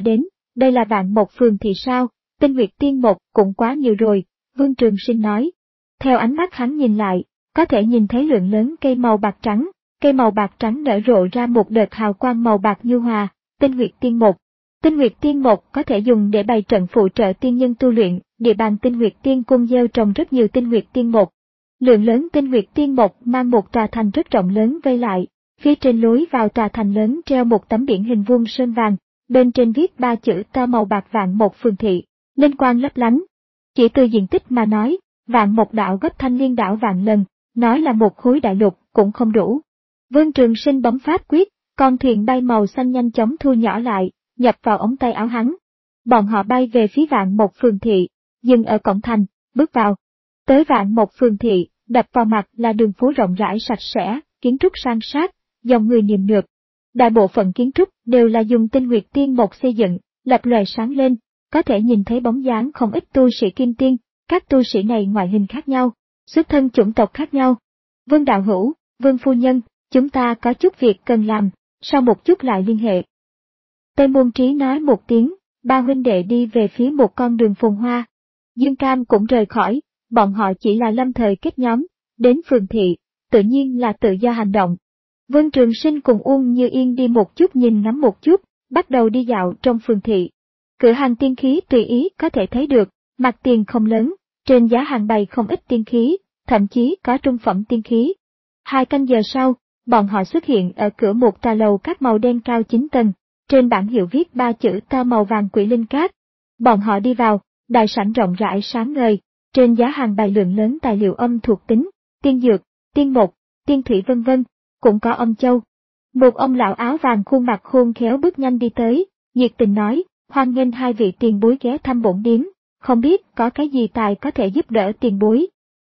đây là vạn một phường thì sao, tinh nguyệt tiên một cũng quá nhiều rồi, Vương Trường Sinh nói. Theo ánh mắt hắn nhìn lại, có thể nhìn thấy lượng lớn cây màu bạc trắng, cây màu bạc trắng nở rộ ra một đợt hào quang màu bạc nhu hòa, tinh nguyệt tiên một. Tinh nguyệt tiên một có thể dùng để bày trận phụ trợ tiên nhân tu luyện, địa bàn tinh nguyệt tiên cung gieo trồng rất nhiều tinh nguyệt tiên một. Lượng lớn tinh nguyệt tiên một mang một tòa thành rất rộng lớn vây lại, phía trên lối vào tòa thành lớn treo một tấm biển hình vuông sơn vàng, bên trên viết ba chữ to màu bạc vạn một phường thị, linh quang lấp lánh. Chỉ từ diện tích mà nói, vạn một đảo gấp Thanh Liên đảo vạn lần, nói là một khối đại lục cũng không đủ. Vương Trường Sinh bấm pháp quyết, con thuyền bay màu xanh nhanh chóng thu nhỏ lại, nhập vào ống tay áo hắn. Bọn họ bay về phía vạn một phường thị, dừng ở cổng thành, bước vào. Tới vạn một phường thị, đập vào mặt là đường phố rộng rãi sạch sẽ, kiến trúc sang sát, dòng người niềm nượp. Đại bộ phận kiến trúc đều là dùng tinh nguyệt tiên một xây dựng, lập lòe sáng lên, có thể nhìn thấy bóng dáng không ít tu sĩ kim tiên, các tu sĩ này ngoại hình khác nhau, xuất thân chủng tộc khác nhau. Vương đạo hữu, Vương phu nhân, chúng ta có chút việc cần làm, sau một chút lại liên hệ. Tây Môn Trí nói một tiếng, ba huynh đệ đi về phía một con đường phồn hoa. Dương Cam cũng rời khỏi, bọn họ chỉ là lâm thời kết nhóm, đến phường thị, tự nhiên là tự do hành động. Vương Trường Sinh cùng Uông Như Yên đi một chút nhìn ngắm một chút, bắt đầu đi dạo trong phường thị. Cửa hàng tiên khí tùy ý có thể thấy được, mặt tiền không lớn, trên giá hàng bày không ít tiên khí, thậm chí có trung phẩm tiên khí. Hai canh giờ sau, bọn họ xuất hiện ở cửa một tòa lầu các màu đen cao chín tầng, trên bảng hiệu viết ba chữ to màu vàng Quỷ Linh Các. Bọn họ đi vào, đại sảnh rộng rãi sáng ngời, trên giá hàng bày lượng lớn tài liệu âm thuộc tính, tiên dược, tiên mục, tiên thủy vân vân, cũng có âm châu. Một ông lão áo vàng khuôn mặt khôn khéo bước nhanh đi tới, nhiệt tình nói, hoan nghênh hai vị tiền bối ghé thăm bổn điếm, không biết có cái gì tài có thể giúp đỡ tiền bối.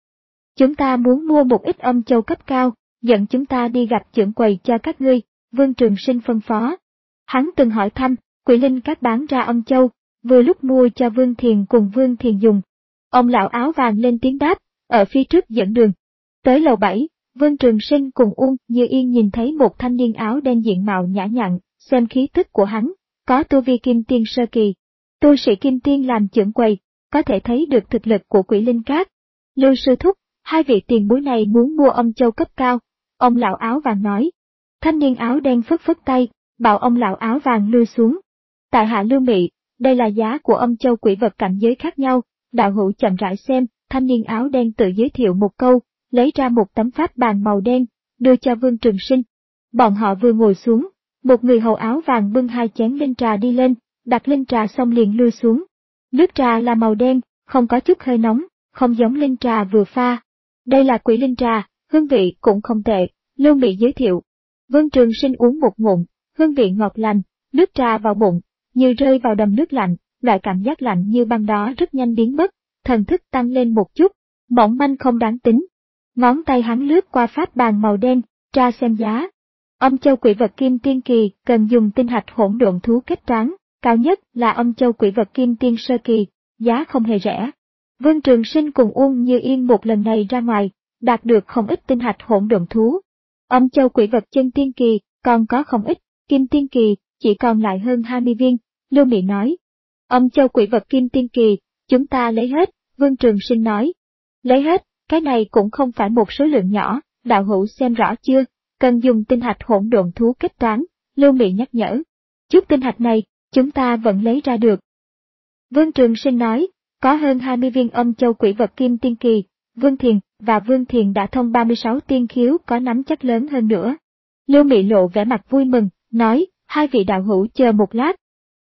Chúng ta muốn mua một ít âm châu cấp cao, dẫn chúng ta đi gặp trưởng quầy cho các ngươi, Vương Trường Sinh phân phó. Hắn từng hỏi thăm, Quỷ Linh Các bán ra âm châu, vừa lúc mua cho Vương Thiền cùng Vương Thiền dùng. Ông lão áo vàng lên tiếng đáp, ở phía trước dẫn đường. Tới lầu bảy, Vương Trường Sinh cùng Uông Như Yên nhìn thấy một thanh niên áo đen diện mạo nhã nhặn, xem khí tức của hắn, có tu vi kim tiên sơ kỳ. Tu sĩ kim tiên làm trưởng quầy, có thể thấy được thực lực của Quỷ Linh Các. Lưu sư thúc, hai vị tiền bối này muốn mua âm châu cấp cao, ông lão áo vàng nói. Thanh niên áo đen phất phất tay, bảo ông lão áo vàng lui xuống. Tại hạ Lưu Mị, đây là giá của âm châu quỷ vật cảnh giới khác nhau, đạo hữu chậm rãi xem, thanh niên áo đen tự giới thiệu một câu, lấy ra một tấm pháp bàn màu đen, đưa cho Vương Trường Sinh. Bọn họ vừa ngồi xuống, một người hầu áo vàng bưng hai chén linh trà đi lên, đặt linh trà xong liền lui xuống. Nước trà là màu đen, không có chút hơi nóng, không giống linh trà vừa pha. Đây là Quỷ Linh trà, hương vị cũng không tệ, Lưu Mị giới thiệu. Vương Trường Sinh uống một ngụm, hương vị ngọt lành, nước trà vào bụng, như rơi vào đầm nước lạnh, loại cảm giác lạnh như băng đó rất nhanh biến mất, thần thức tăng lên một chút, mỏng manh không đáng tính. Ngón tay hắn lướt qua pháp bàn màu đen, tra xem giá. Âm châu quỷ vật kim tiên kỳ cần dùng tinh hạch hỗn độn thú kết toán, cao nhất là âm châu quỷ vật kim tiên sơ kỳ, giá không hề rẻ. Vương Trường Sinh cùng Uông Như Yên một lần này ra ngoài, đạt được không ít tinh hạch hỗn độn thú. Âm châu quỷ vật chân tiên kỳ còn có không ít, kim tiên kỳ chỉ còn lại hơn hai mươi viên, Lưu Mị nói. Âm châu quỷ vật kim tiên kỳ, chúng ta lấy hết, Vương Trường Sinh nói. Lấy hết, cái này cũng không phải một số lượng nhỏ, đạo hữu xem rõ chưa, cần dùng tinh hạch hỗn độn thú kết toán, Lưu Mị nhắc nhở. Chút tinh hạch này, chúng ta vẫn lấy ra được. Vương Trường Sinh nói, có hơn hai mươi viên âm châu quỷ vật kim tiên kỳ, Vương Thiền và Vương Thiền đã thông ba mươi sáu tiên khiếu có nắm chắc lớn hơn nữa. Lưu Mị lộ vẻ mặt vui mừng, nói, hai vị đạo hữu chờ một lát.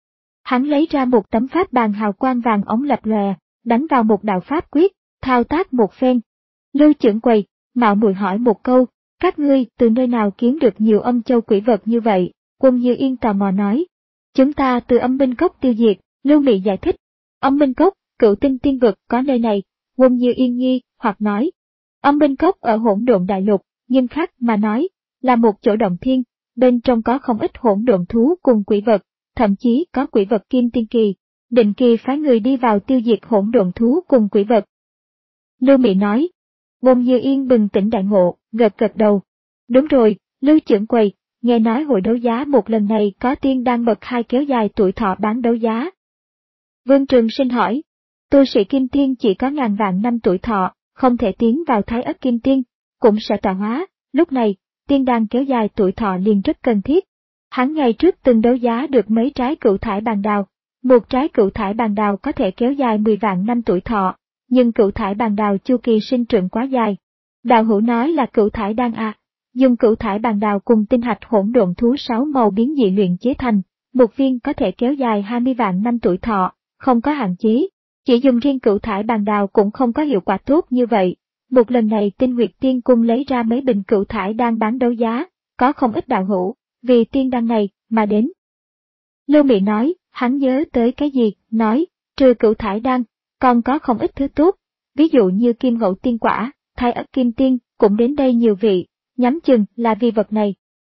Hắn lấy ra một tấm pháp bàn hào quang vàng ống lập lòe, đánh vào một đạo pháp quyết, thao tác một phen. Lưu trưởng quầy, mạo muội hỏi một câu, các ngươi từ nơi nào kiếm được nhiều âm châu quỷ vật như vậy? Quân Như Yên tò mò nói. Chúng ta từ âm binh cốc tiêu diệt, Lưu Mị giải thích. Âm binh cốc, cựu tinh tiên vực có nơi này, Quân Như Yên nghi, hoặc nói. Âm binh cốc ở hỗn độn đại lục, nghiêm khắc mà nói, là một chỗ động thiên, bên trong có không ít hỗn độn thú cùng quỷ vật, thậm chí có quỷ vật kim tiên kỳ, định kỳ phái người đi vào tiêu diệt hỗn độn thú cùng quỷ vật. Lưu Mị nói. Quân Như Yên bừng tỉnh đại ngộ, gật gật đầu. Đúng rồi, Lưu trưởng quầy, nghe nói hội đấu giá một lần này có tiên đan bậc hai kéo dài tuổi thọ bán đấu giá. Vương Trường Sinh hỏi, tu sĩ kim tiên chỉ có ngàn vạn năm tuổi thọ, không thể tiến vào thái ất kim tiên, cũng sẽ tọa hóa, lúc này, tiên đan kéo dài tuổi thọ liền rất cần thiết. Hắn ngày trước từng đấu giá được mấy trái cửu thải bàn đào, một trái cửu thải bàn đào có thể kéo dài mười vạn năm tuổi thọ, nhưng cửu thải bàn đào chu kỳ sinh trưởng quá dài. Đạo hữu nói là cửu thải đan à, dùng cửu thải bàn đào cùng tinh hạch hỗn độn thú sáu màu biến dị luyện chế thành, một viên có thể kéo dài hai mươi vạn năm tuổi thọ, không có hạn chế. Chỉ dùng riêng cửu thải bàn đào cũng không có hiệu quả tốt như vậy. Một lần này Tinh Nguyệt Tiên Cung lấy ra mấy bình cửu thải đan bán đấu giá, có không ít đạo hữu, vì tiên đan này, mà đến. Lưu Mị nói, hắn nhớ tới cái gì, nói, trừ cửu thải đan, còn có không ít thứ tốt, ví dụ như kim ngẫu tiên quả, thái ất kim tiên, cũng đến đây nhiều vị, nhắm chừng là vì vật này.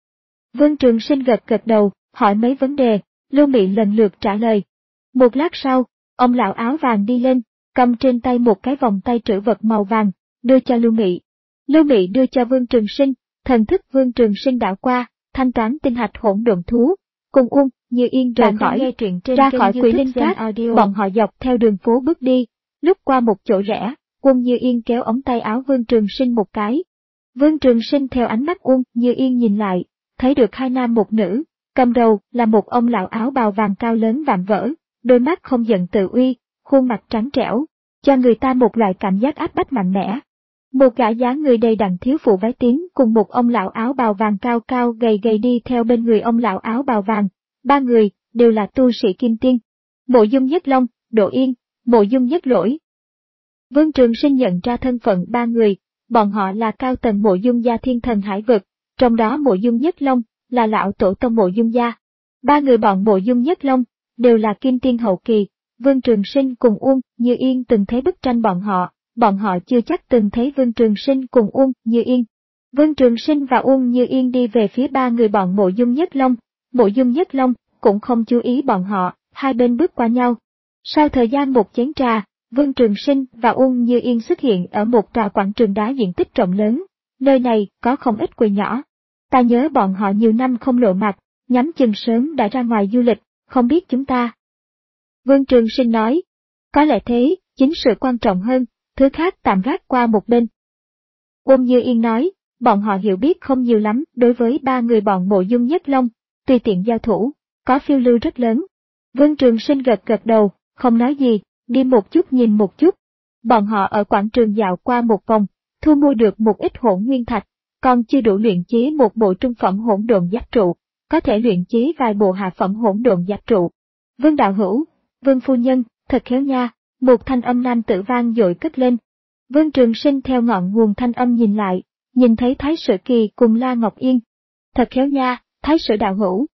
Vương Trường Sinh gật gật đầu, hỏi mấy vấn đề, Lưu Mị lần lượt trả lời. Một lát sau, ông lão áo vàng đi lên, cầm trên tay một cái vòng tay trữ vật màu vàng, đưa cho Lưu Mị. Lưu Mị đưa cho Vương Trường Sinh, thần thức Vương Trường Sinh đảo qua, thanh toán tinh hạch hỗn độn thú, cùng Uông Như Yên rời khỏi, ra khỏi Quỷ Linh Cát, bọn họ dọc theo đường phố bước đi, lúc qua một chỗ rẽ, Uông Như Yên kéo ống tay áo Vương Trường Sinh một cái. Vương Trường Sinh theo ánh mắt Uông Như Yên nhìn lại, thấy được hai nam một nữ, cầm đầu là một ông lão áo bào vàng cao lớn vạm vỡ, đôi mắt không giận tự uy, khuôn mặt trắng trẻo, cho người ta một loại cảm giác áp bách mạnh mẽ. Một gã dáng người đầy đặn thiếu phụ váy tím cùng một ông lão áo bào vàng cao cao gầy gầy đi theo bên người ông lão áo bào vàng, ba người đều là tu sĩ kim tiên. Mộ Dung Nhất Long, Độ Yên, Mộ Dung Nhất Lỗi. Vương Trường Sinh nhận ra thân phận ba người, bọn họ là cao tầng Mộ Dung gia thiên thần hải vực, trong đó Mộ Dung Nhất Long là lão tổ tông Mộ Dung gia. Ba người bọn Mộ Dung Nhất Long đều là kim tiên hậu kỳ. Vương Trường Sinh cùng Uông Như Yên từng thấy bức tranh bọn họ, bọn họ chưa chắc từng thấy Vương Trường Sinh cùng Uông Như Yên. Vương Trường Sinh và Uông Như Yên đi về phía ba người bọn Mộ Dung Nhất Long, Mộ Dung Nhất Long cũng không chú ý bọn họ, hai bên bước qua nhau. Sau thời gian một chén trà, Vương Trường Sinh và Uông Như Yên xuất hiện ở một tòa quảng trường đá diện tích rộng lớn, nơi này có không ít quầy nhỏ. Ta nhớ bọn họ nhiều năm không lộ mặt, nhắm chừng sớm đã ra ngoài du lịch, không biết chúng ta. Vương Trường Sinh nói, có lẽ thế, chính sự quan trọng hơn, thứ khác tạm gác qua một bên. Uông Như Yên nói, bọn họ hiểu biết không nhiều lắm đối với ba người bọn Mộ Dung Nhất Long, tùy tiện giao thủ, có phiêu lưu rất lớn. Vương Trường Sinh gật gật đầu, không nói gì, đi một chút nhìn một chút. Bọn họ ở quảng trường dạo qua một vòng, thu mua được một ít hỗn nguyên thạch, còn chưa đủ luyện chế một bộ trung phẩm hỗn độn giáp trụ, có thể luyện chế vài bộ hạ phẩm hỗn độn giáp trụ. Vương đạo hữu, Vương phu nhân, thật khéo nha, một thanh âm nam tử vang dội cất lên. Vương Trường Sinh theo ngọn nguồn thanh âm nhìn lại, nhìn thấy Thái Sử Kỳ cùng La Ngọc Yên. Thật khéo nha, Thái Sử đạo hữu.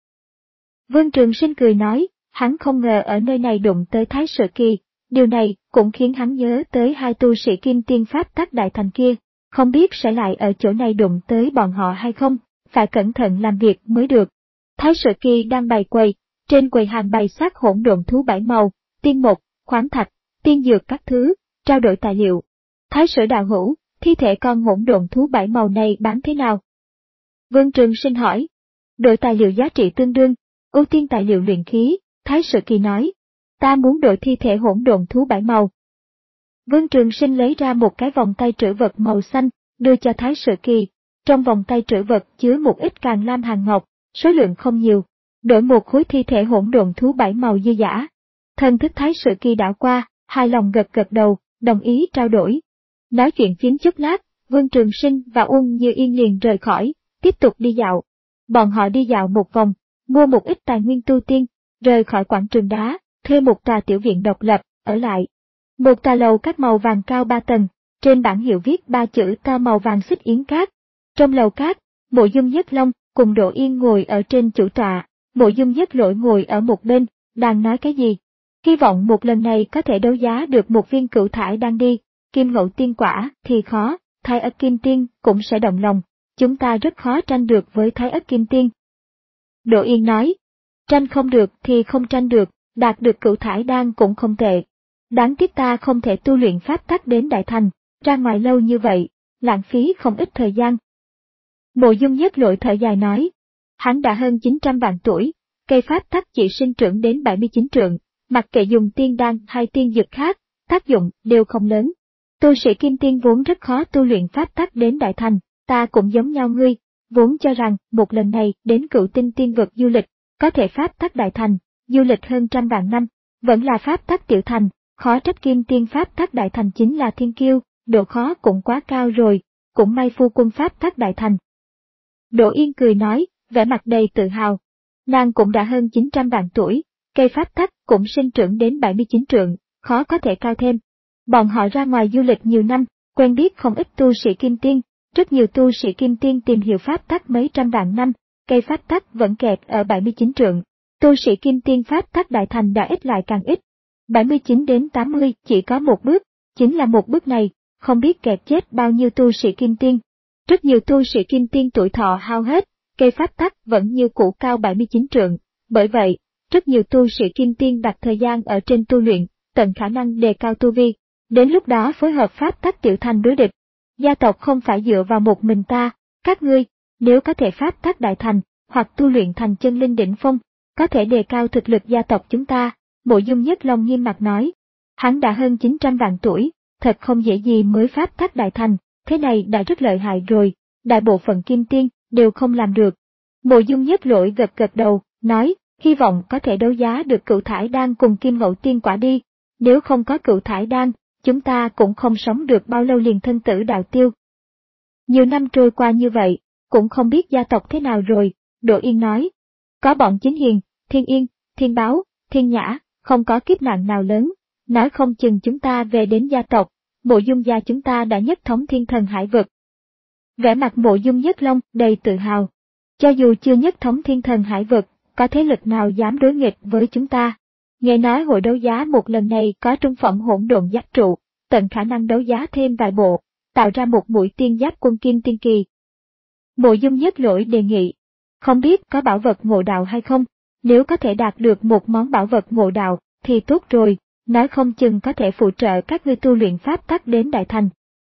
Vương Trường Sinh cười nói, hắn không ngờ ở nơi này đụng tới Thái Sử Kỳ, điều này cũng khiến hắn nhớ tới hai tu sĩ kim tiên pháp tắc đại thành kia, không biết sẽ lại ở chỗ này đụng tới bọn họ hay không, phải cẩn thận làm việc mới được. Thái Sử Kỳ đang bày quầy, trên quầy hàng bày xác hỗn độn thú bảy màu, tiên mục, khoáng thạch, tiên dược các thứ, trao đổi tài liệu. Thái Sử đạo hữu, thi thể con hỗn độn thú bảy màu này bán thế nào? Vương Trường Sinh hỏi. Đổi tài liệu giá trị tương đương, ưu tiên tài liệu luyện khí, Thái Sử Kỳ nói. Ta muốn đổi thi thể hỗn độn thú bảy màu. Vương Trường Sinh lấy ra một cái vòng tay trữ vật màu xanh, đưa cho Thái Sử Kỳ. Trong vòng tay trữ vật chứa một ít càn lam hàng ngọc, số lượng không nhiều. Đổi một khối thi thể hỗn độn thú bảy màu dư dả. Thần thức Thái Sử Kỳ đảo qua, hài lòng gật gật đầu, đồng ý trao đổi. Nói chuyện phiếm chút lát, Vương Trường Sinh và Uông Như Yên liền rời khỏi, tiếp tục đi dạo. Bọn họ đi dạo một vòng, mua một ít tài nguyên tu tiên, rời khỏi quảng trường đá, thuê một tòa tiểu viện độc lập, ở lại. Một tòa lầu cát màu vàng cao ba tầng, trên bảng hiệu viết ba chữ to màu vàng Xích Yến Cát. Trong lầu cát, Mộ Dung Nhất Long cùng Độ Yên ngồi ở trên chủ tọa, Mộ Dung Nhất Lỗi ngồi ở một bên, đang nói cái gì. Hy vọng một lần này có thể đấu giá được một viên cửu thải đang đi, kim ngẫu tiên quả thì khó, Thái Ất Kim Tiên cũng sẽ động lòng, chúng ta rất khó tranh được với Thái Ất Kim Tiên. Độ Yên nói, tranh không được thì không tranh được, đạt được cửu thải đan cũng không tệ. Đáng tiếc ta không thể tu luyện pháp tắc đến đại thành, ra ngoài lâu như vậy, lãng phí không ít thời gian. Mộ Dung Nhất Lỗi thở dài nói, Hắn đã hơn chín trăm vạn tuổi, cây pháp tắc chỉ sinh trưởng đến bảy mươi chín trượng, mặc kệ dùng tiên đan hay tiên dược khác, tác dụng đều không lớn. Tu sĩ kim tiên vốn rất khó tu luyện pháp tắc đến đại thành, ta cũng giống nhau ngươi, vốn cho rằng một lần này đến cửu tinh tiên vực du lịch, có thể pháp tắc đại thành, du lịch hơn trăm vạn năm, vẫn là pháp tắc tiểu thành, khó trách kim tiên pháp tắc đại thành chính là thiên kiêu, độ khó cũng quá cao rồi, cũng may phu quân pháp tắc đại thành. Đỗ Yên cười nói, vẻ mặt đầy tự hào. Nàng cũng đã hơn chín trăm vạn tuổi, cây pháp tắc cũng sinh trưởng đến bảy mươi chín trượng, khó có thể cao thêm. Bọn họ ra ngoài du lịch nhiều năm, quen biết không ít tu sĩ kim tiên, rất nhiều tu sĩ kim tiên tìm hiểu pháp tắc mấy trăm vạn năm, cây pháp tắc vẫn kẹt ở bảy mươi chín trượng. Tu sĩ kim tiên pháp tắc đại thành đã ít lại càng ít. bảy mươi chín đến tám mươi chỉ có một bước, chính là một bước này, không biết kẹt chết bao nhiêu tu sĩ kim tiên. Rất nhiều tu sĩ kim tiên tuổi thọ hao hết, cây pháp tắc vẫn như cũ cao bảy mươi chín trượng, bởi vậy, rất nhiều tu sĩ kim tiên đặt thời gian ở trên tu luyện, tận khả năng đề cao tu vi, đến lúc đó phối hợp pháp tắc tiểu thành đối địch. Gia tộc không phải dựa vào một mình ta, các ngươi, nếu có thể pháp tắc đại thành, hoặc tu luyện thành chân linh đỉnh phong, có thể đề cao thực lực gia tộc chúng ta, Mộ Dung Nhất Long nghiêm mặt nói. Hắn đã hơn chín trăm vạn tuổi, thật không dễ gì mới pháp tắc đại thành, thế này đã rất lợi hại rồi, đại bộ phận kim tiên đều không làm được. Mộ Dung Nhất Lỗi gật gật đầu, nói, hy vọng có thể đấu giá được cựu thải đan cùng kim ngẫu tiên quả đi, nếu không có cựu thải đan, chúng ta cũng không sống được bao lâu liền thân tử đạo tiêu. Nhiều năm trôi qua như vậy, cũng không biết gia tộc thế nào rồi, Đỗ Yên nói. Có bọn Chính Hiền, Thiên Yên, Thiên Báo, Thiên Nhã, không có kiếp nạn nào lớn, nói không chừng chúng ta về đến gia tộc, Mộ Dung gia chúng ta đã nhất thống thiên thần hải vực. Vẻ mặt Mộ Dung Nhất Long đầy tự hào. Cho dù chưa nhất thống thiên thần hải vực, có thế lực nào dám đối nghịch với chúng ta? Nghe nói hội đấu giá một lần này có trung phẩm hỗn độn giáp trụ, tận khả năng đấu giá thêm vài bộ, tạo ra một mũi tiên giáp quân kim tiên kỳ. Mộ Dung Nhất Lỗi đề nghị, không biết có bảo vật ngộ đạo hay không, nếu có thể đạt được một món bảo vật ngộ đạo, thì tốt rồi, nói không chừng có thể phụ trợ các ngươi tu luyện pháp tắc đến đại thành.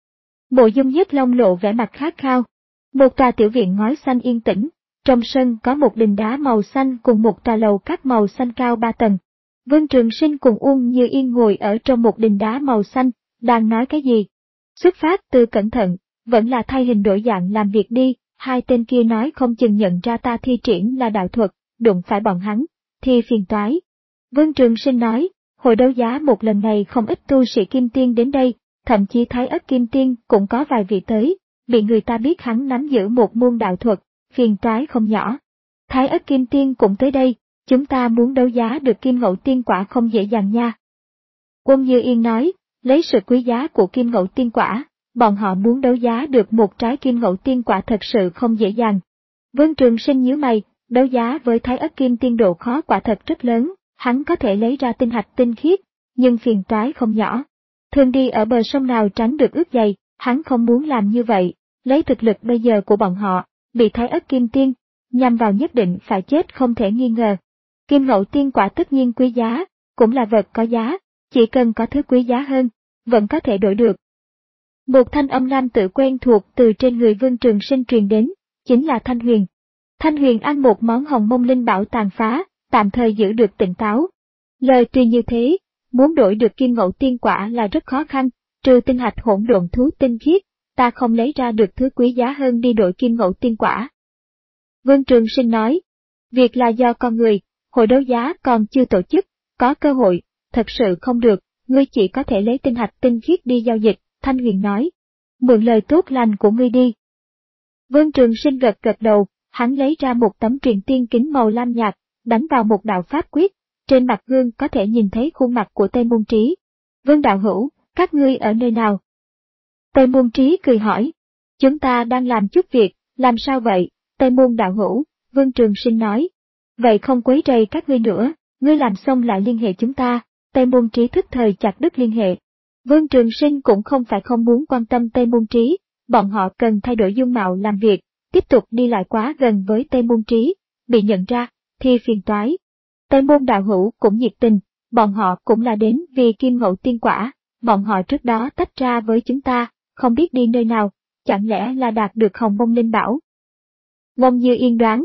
Mộ Dung Nhất Long lộ vẻ mặt khát khao. Một tòa tiểu viện ngói xanh yên tĩnh, trong sân có một đình đá màu xanh cùng một tòa lầu các màu xanh cao ba tầng. Vương Trường Sinh cùng Uông Như Yên ngồi ở trong một đình đá màu xanh, đang nói cái gì? Xuất phát từ cẩn thận, vẫn là thay hình đổi dạng làm việc đi, hai tên kia nói không chừng nhận ra ta thi triển là đạo thuật, đụng phải bọn hắn, thì phiền toái. Vương Trường Sinh nói, hội đấu giá một lần này không ít tu sĩ kim tiên đến đây, thậm chí Thái Ất kim tiên cũng có vài vị tới, bị người ta biết hắn nắm giữ một môn đạo thuật, phiền toái không nhỏ. Thái Ất kim tiên cũng tới đây, chúng ta muốn đấu giá được kim ngẫu tiên quả không dễ dàng nha. Quân Như Yên nói, lấy sự quý giá của kim ngẫu tiên quả, bọn họ muốn đấu giá được một trái kim ngẫu tiên quả thật sự không dễ dàng. Vương Trường Sinh nhíu mày, đấu giá với Thái Ất kim tiên độ khó quả thật rất lớn, hắn có thể lấy ra tinh hạch tinh khiết, nhưng phiền toái không nhỏ. Thường đi ở bờ sông nào tránh được ướt dày, hắn không muốn làm như vậy, lấy thực lực bây giờ của bọn họ, bị Thái Ất kim tiên, nhằm vào nhất định phải chết không thể nghi ngờ. Kim ngẫu tiên quả tất nhiên quý giá, cũng là vật có giá, chỉ cần có thứ quý giá hơn, vẫn có thể đổi được. Một thanh âm nam tử quen thuộc từ trên người Vương Trường Sinh truyền đến, chính là Thanh Huyền. Thanh Huyền ăn một món hồng mông linh bảo tàn phá, tạm thời giữ được tỉnh táo. Lời tuy như thế, muốn đổi được kim ngẫu tiên quả là rất khó khăn, trừ tinh hạch hỗn độn thú tinh khiết, ta không lấy ra được thứ quý giá hơn đi đổi kim ngẫu tiên quả. Vương Trường Sinh nói, việc là do con người, hội đấu giá còn chưa tổ chức, có cơ hội, thật sự không được, ngươi chỉ có thể lấy tinh hạch tinh khiết đi giao dịch, Thanh Huyền nói. Mượn lời tốt lành của ngươi đi. Vương Trường Sinh gật gật đầu, hắn lấy ra một tấm truyền tiên kính màu lam nhạt, đánh vào một đạo pháp quyết, trên mặt gương có thể nhìn thấy khuôn mặt của Tây Môn Trí. Vương đạo hữu, các ngươi ở nơi nào? Tây Môn Trí cười hỏi. Chúng ta đang làm chút việc, làm sao vậy, Tây Môn đạo hữu, Vương Trường Sinh nói. Vậy không quấy rầy các ngươi nữa, ngươi làm xong lại liên hệ chúng ta, Tây Môn Trí thức thời chặt đứt liên hệ. Vương Trường Sinh cũng không phải không muốn quan tâm Tây Môn Trí, bọn họ cần thay đổi dung mạo làm việc, tiếp tục đi lại quá gần với Tây Môn Trí, bị nhận ra, thì phiền toái. Tây Môn đạo hữu cũng nhiệt tình, bọn họ cũng là đến vì kim ngẫu tiên quả, bọn họ trước đó tách ra với chúng ta, không biết đi nơi nào, chẳng lẽ là đạt được hồng mông linh bảo. Ngông Như Yên đoán,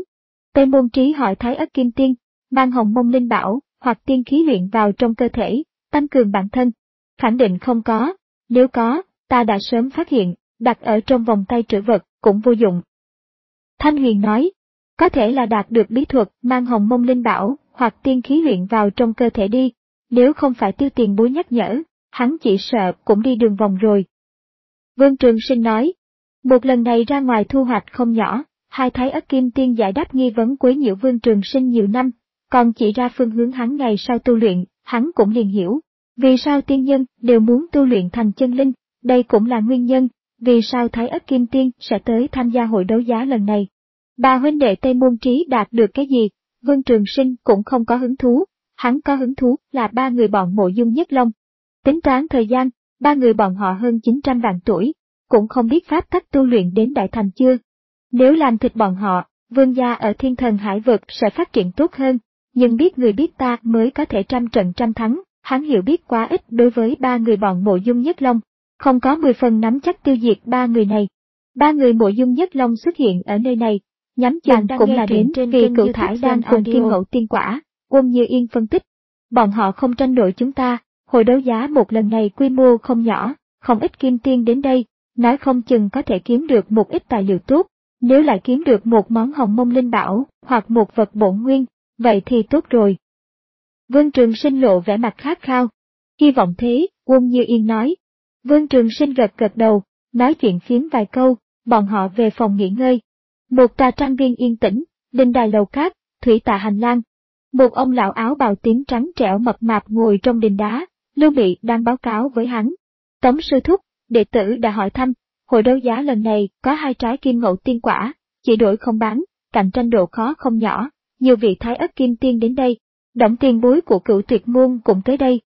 Tây Môn Trí hỏi Thái Ất Kim Tiên, mang Hồng Mông Linh Bảo hoặc tiên khí luyện vào trong cơ thể, tăng cường bản thân. Khẳng định không có, nếu có, ta đã sớm phát hiện, đặt ở trong vòng tay trữ vật cũng vô dụng. Thanh Huyền nói, có thể là đạt được bí thuật mang Hồng Mông Linh Bảo hoặc tiên khí luyện vào trong cơ thể đi, nếu không phải Tiêu Tiền Bối nhắc nhở, hắn chỉ sợ cũng đi đường vòng rồi. Vương Trường Sinh nói, một lần này ra ngoài thu hoạch không nhỏ, hai Thái Ất Kim Tiên giải đáp nghi vấn quấy nhiễu Vương Trường Sinh nhiều năm, còn chỉ ra phương hướng hắn ngày sau tu luyện, hắn cũng liền hiểu. Vì sao tiên nhân đều muốn tu luyện thành chân linh, đây cũng là nguyên nhân, vì sao Thái Ất Kim Tiên sẽ tới tham gia hội đấu giá lần này. Ba huynh đệ Tây Môn Trí đạt được cái gì, Vương Trường Sinh cũng không có hứng thú, hắn có hứng thú là ba người bọn Mộ Dung Nhất Long. Tính toán thời gian, ba người bọn họ hơn chín trăm vạn tuổi, cũng không biết pháp tắc tu luyện đến đại thành chưa. Nếu làm thịt bọn họ, vương gia ở Thiên Thần Hải Vực sẽ phát triển tốt hơn, nhưng biết người biết ta mới có thể trăm trận trăm thắng, hắn hiểu biết quá ít đối với ba người bọn Mộ Dung Nhất Long, không có mười phần nắm chắc tiêu diệt ba người này. Ba người Mộ Dung Nhất Long xuất hiện ở nơi này, nhắm chừng cũng là đến vì Cửu Thải Đan cùng Kim Ngẫu Tiên Quả. Uông Như Yên phân tích, bọn họ không tranh đội chúng ta, hội đấu giá một lần này quy mô không nhỏ, không ít kim tiên đến đây, nói không chừng có thể kiếm được một ít tài liệu tốt, nếu lại kiếm được một món Hồng Mông Linh Bảo hoặc một vật bổn nguyên, vậy thì tốt rồi. Vương Trường Sinh lộ vẻ mặt khát khao. Hy vọng thế, Uông Như Yên nói. Vương Trường Sinh gật gật đầu, nói chuyện phiếm vài câu, bọn họ về phòng nghỉ ngơi. Một tòa trang viên yên tĩnh, linh đài lầu cát, thủy tạ hành lang. Một ông lão áo bào tím trắng trẻo mập mạp ngồi trong đình đá, Lưu Bị đang báo cáo với hắn. Tống sư thúc, đệ tử đã hỏi thăm, hội đấu giá lần này có hai trái Kim Ngẫu Tiên Quả, chỉ đổi không bán, cạnh tranh độ khó không nhỏ, nhiều vị Thái Ất Kim Tiên đến đây, Đổng tiền bối của Cửu Tuyệt Môn cũng tới đây.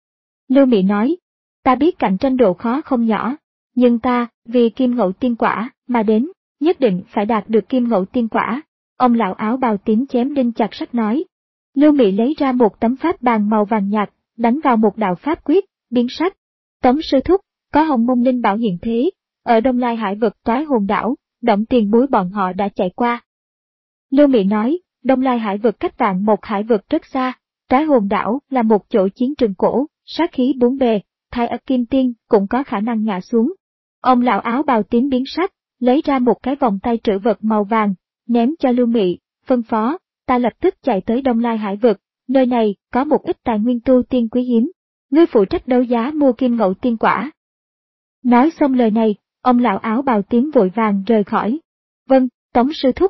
Lưu Bị nói, ta biết cạnh tranh độ khó không nhỏ, nhưng ta, vì Kim Ngẫu Tiên Quả, mà đến, nhất định phải đạt được Kim Ngẫu Tiên Quả. Ông lão áo bào tím chém đinh chặt sắt nói. Lưu Bị lấy ra một tấm pháp bàn màu vàng nhạt, đánh vào một đạo pháp quyết, biến sắc. Tống sư thúc, có Hồng Mông Linh Bảo hiện thế, ở Đông Lai Hải Vực Toái Hồn Đảo, Đổng tiền bối bọn họ đã chạy qua. Lưu Bị nói, Đông Lai Hải Vực cách Vạn Một Hải Vực rất xa, Toái Hồn Đảo là một chỗ chiến trường cổ, sát khí bốn bề, Thái Ất Kim Tiên cũng có khả năng ngã xuống. Ông lão áo bào tím biến sắc, lấy ra một cái vòng tay trữ vật màu vàng, ném cho Lưu Bị, phân phó, ta lập tức chạy tới Đông Lai Hải Vực, nơi này có một ít tài nguyên tu tiên quý hiếm, ngươi phụ trách đấu giá mua Kim Ngẫu Tiên Quả. Nói xong lời này, ông lão áo bào tím vội vàng rời khỏi. Vâng, Tống sư thúc.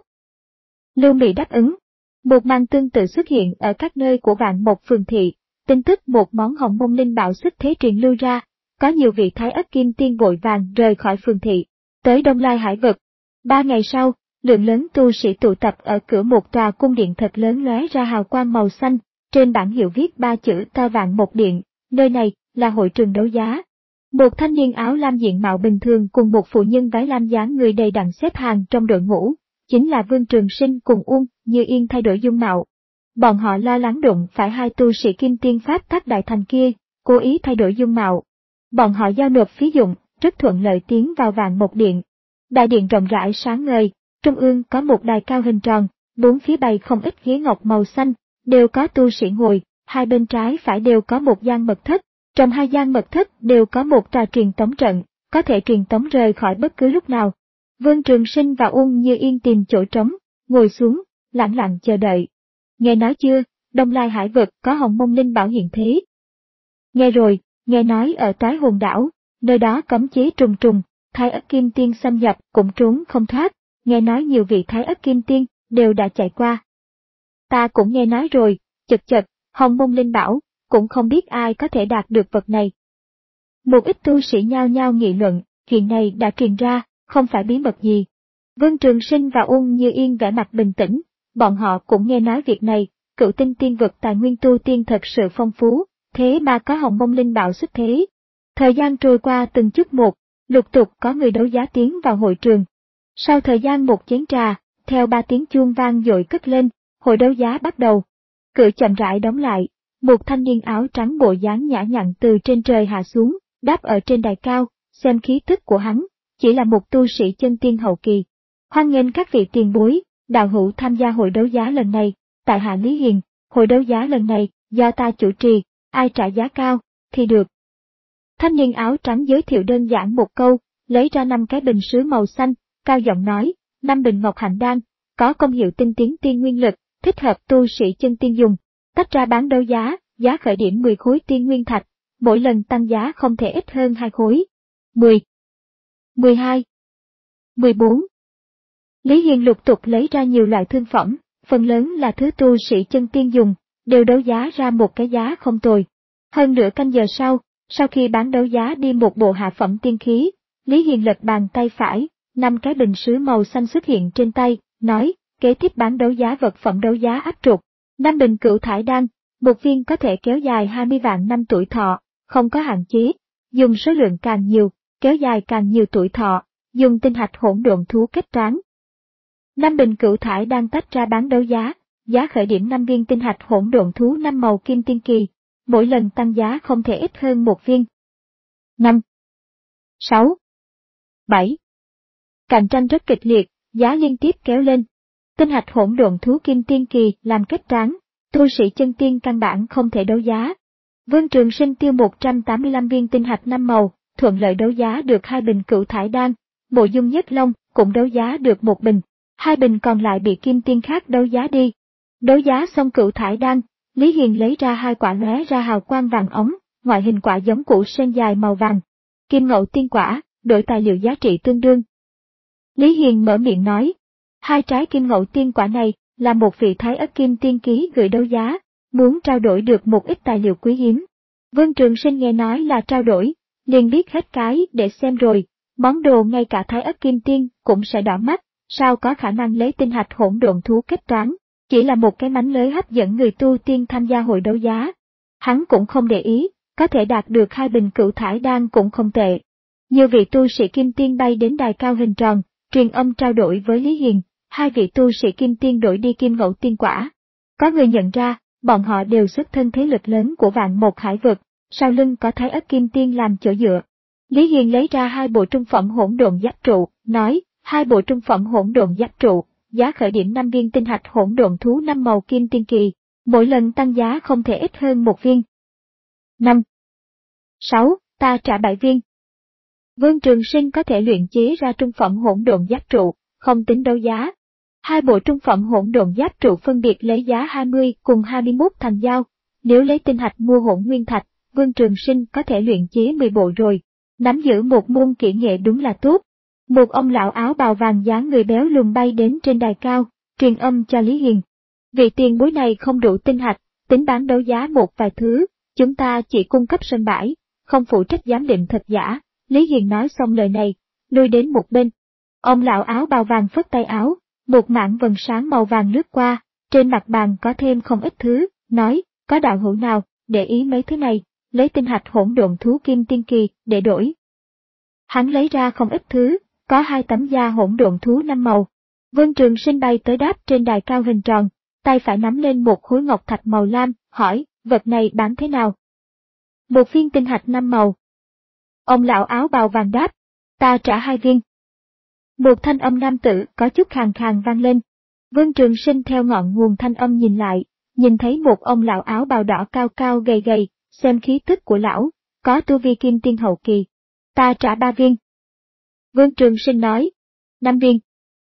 Lưu Bị đáp ứng. Một màn tương tự xuất hiện ở các nơi của Vạn Một phường thị, tin tức một món Hồng Mông Linh Bảo xuất thế truyền lưu ra, có nhiều vị Thái Ất Kim Tiên vội vàng rời khỏi phường thị, tới Đông Lai Hải Vực. Ba ngày sau, lượng lớn tu sĩ tụ tập ở cửa một tòa cung điện thật lớn lóe ra hào quang màu xanh, trên bảng hiệu viết ba chữ Ta Vạn Một Điện, nơi này là hội trường đấu giá. Một thanh niên áo lam diện mạo bình thường cùng một phụ nhân váy lam dáng người đầy đặn xếp hàng trong đội ngũ, chính là Vương Trường Sinh cùng Uông Như Yên thay đổi dung mạo. Bọn họ lo lắng đụng phải hai tu sĩ kim tiên pháp tác đại thành kia, cố ý thay đổi dung mạo. Bọn họ giao nộp phí dụng, rất thuận lợi tiến vào Vạn Một Điện. Đại điện rộng rãi sáng ngời, trung ương có một đài cao hình tròn, bốn phía bày không ít ghế ngọc màu xanh, đều có tu sĩ ngồi, hai bên trái phải đều có một gian mật thất, trong hai gian mật thất đều có một tòa truyền tống trận, có thể truyền tống rời khỏi bất cứ lúc nào. Vương Trường Sinh và Uông Như Yên tìm chỗ trống, ngồi xuống, lặng lặng chờ đợi. Nghe nói chưa, Đông Lai Hải Vực có Hồng Mông Linh Bảo hiện thế. Nghe rồi, nghe nói ở Toái Hồn Đảo, nơi đó cấm chế trùng trùng, Thái Ất Kim Tiên xâm nhập cũng trốn không thoát, nghe nói nhiều vị Thái Ất Kim Tiên đều đã chạy qua. Ta cũng nghe nói rồi, chật chật, Hồng Mông Linh Bảo, cũng không biết ai có thể đạt được vật này. Một ít tu sĩ nhao nhao nghị luận, chuyện này đã truyền ra, không phải bí mật gì. Vương Trường Sinh và Uông Như Yên vẻ mặt bình tĩnh, bọn họ cũng nghe nói việc này, Cửu Tinh Tiên Vực tài nguyên tu tiên thật sự phong phú, thế mà có Hồng Mông Linh Bảo xuất thế. Thời gian trôi qua từng chút một, lục tục có người đấu giá tiến vào hội trường. Sau thời gian một chén trà, theo ba tiếng chuông vang dội cất lên, hội đấu giá bắt đầu. Cửa chậm rãi đóng lại, một thanh niên áo trắng bộ dáng nhã nhặn từ trên trời hạ xuống, đáp ở trên đài cao, xem khí tức của hắn, chỉ là một tu sĩ chân tiên hậu kỳ. Hoan nghênh các vị tiền bối, đạo hữu tham gia hội đấu giá lần này, tại hạ Lý Hiền, hội đấu giá lần này, do ta chủ trì, ai trả giá cao, thì được. Thanh niên áo trắng giới thiệu đơn giản một câu, lấy ra năm cái bình sứ màu xanh, cao giọng nói, năm bình ngọc hạnh đan, có công hiệu tinh tiến tiên nguyên lực, thích hợp tu sĩ chân tiên dùng, tách ra bán đấu giá, giá khởi điểm mười khối tiên nguyên thạch, mỗi lần tăng giá không thể ít hơn hai khối. mười, mười hai, mười bốn. Lý Hiền lục tục lấy ra nhiều loại thương phẩm, phần lớn là thứ tu sĩ chân tiên dùng, đều đấu giá ra một cái giá không tồi. Hơn nửa canh giờ sau, sau khi bán đấu giá đi một bộ hạ phẩm tiên khí, Lý Hiền lật bàn tay phải, năm cái bình sứ màu xanh xuất hiện trên tay, nói, kế tiếp bán đấu giá vật phẩm đấu giá áp trục, năm bình cửu thải đan, một viên có thể kéo dài hai mươi vạn năm tuổi thọ, không có hạn chế, dùng số lượng càng nhiều, kéo dài càng nhiều tuổi thọ, dùng tinh hạch hỗn độn thú kết toán. Năm bình cửu thải đan tách ra bán đấu giá, giá khởi điểm năm viên tinh hạch hỗn độn thú năm màu kim tiên kỳ, mỗi lần tăng giá không thể ít hơn một viên. năm, sáu, bảy. Cạnh tranh rất kịch liệt, giá liên tiếp kéo lên. Tinh hạch hỗn độn thú kim tiên kỳ làm kết toán, tu sĩ chân tiên căn bản không thể đấu giá. Vương Trường Sinh tiêu một trăm tám mươi lăm viên tinh hạch năm màu, thuận lợi đấu giá được hai bình cửu thải đan, Mộ Dung Nhất Long cũng đấu giá được một bình, hai bình còn lại bị kim tiên khác đấu giá đi. Đấu giá xong cửu thải đan, Lý Hiền lấy ra hai quả lóe ra hào quang vàng ống, ngoại hình quả giống củ sen dài màu vàng. Kim Ngậu Tiên quả, đổi tài liệu giá trị tương đương. Lý Hiền mở miệng nói, hai trái Kim Ngậu Tiên quả này là một vị Thái Ất Kim Tiên ký gửi đấu giá, muốn trao đổi được một ít tài liệu quý hiếm. Vương Trường Sinh nghe nói là trao đổi, liền biết hết cái để xem rồi, món đồ ngay cả Thái Ất Kim Tiên cũng sẽ đỏ mắt, sao có khả năng lấy tinh hạch hỗn độn thú kết toán, chỉ là một cái mánh lới hấp dẫn người tu tiên tham gia hội đấu giá. Hắn cũng không để ý, có thể đạt được hai bình cửu thải đan cũng không tệ. Nhiều vị tu sĩ Kim Tiên bay đến đài cao hình tròn, truyền âm trao đổi với Lý Hiền, hai vị tu sĩ Kim Tiên đổi đi Kim Ngậu Tiên quả. Có người nhận ra, bọn họ đều xuất thân thế lực lớn của Vạn Mộc Hải vực, sau lưng có Thái Ất Kim Tiên làm chỗ dựa. Lý Hiền lấy ra hai bộ trung phẩm hỗn độn giáp trụ, nói, hai bộ trung phẩm hỗn độn giáp trụ, giá khởi điểm năm viên tinh hạch hỗn độn thú năm màu kim tiên kỳ, mỗi lần tăng giá không thể ít hơn một viên. năm, sáu, ta trả bảy viên. Vương Trường Sinh có thể luyện chế ra trung phẩm hỗn độn giáp trụ, không tính đấu giá. Hai bộ trung phẩm hỗn độn giáp trụ phân biệt lấy giá hai mươi cùng hai mươi mốt thành dao, nếu lấy tinh hạch mua hỗn nguyên thạch, Vương Trường Sinh có thể luyện chế mười bộ rồi, nắm giữ một môn kỹ nghệ đúng là tốt. Một ông lão áo bào vàng dáng người béo lùn bay đến trên đài cao, truyền âm cho Lý Hiền. Vị tiền bối này không đủ tinh hạch, tính bán đấu giá một vài thứ, chúng ta chỉ cung cấp sân bãi, không phụ trách giám định thật giả. Lý Hiền nói xong lời này, lui đến một bên. Ông lão áo bào vàng phất tay áo, một mảng vầng sáng màu vàng lướt qua, trên mặt bàn có thêm không ít thứ, nói, có đạo hữu nào, để ý mấy thứ này, lấy tinh hạch hỗn độn thú kim tiên kỳ, để đổi. Hắn lấy ra không ít thứ, có hai tấm da hỗn độn thú năm màu. Vương Trường Sinh bay tới đáp trên đài cao hình tròn, tay phải nắm lên một khối ngọc thạch màu lam, hỏi, vật này bán thế nào? Một viên tinh hạch năm màu. Ông lão áo bào vàng đáp, ta trả hai viên. Một thanh âm nam tử có chút khàn khàn vang lên. Vương Trường Sinh theo ngọn nguồn thanh âm nhìn lại, nhìn thấy một ông lão áo bào đỏ cao cao gầy gầy, xem khí tức của lão, có tu vi kim tiên hậu kỳ. Ta trả ba viên. Vương Trường Sinh nói, năm viên.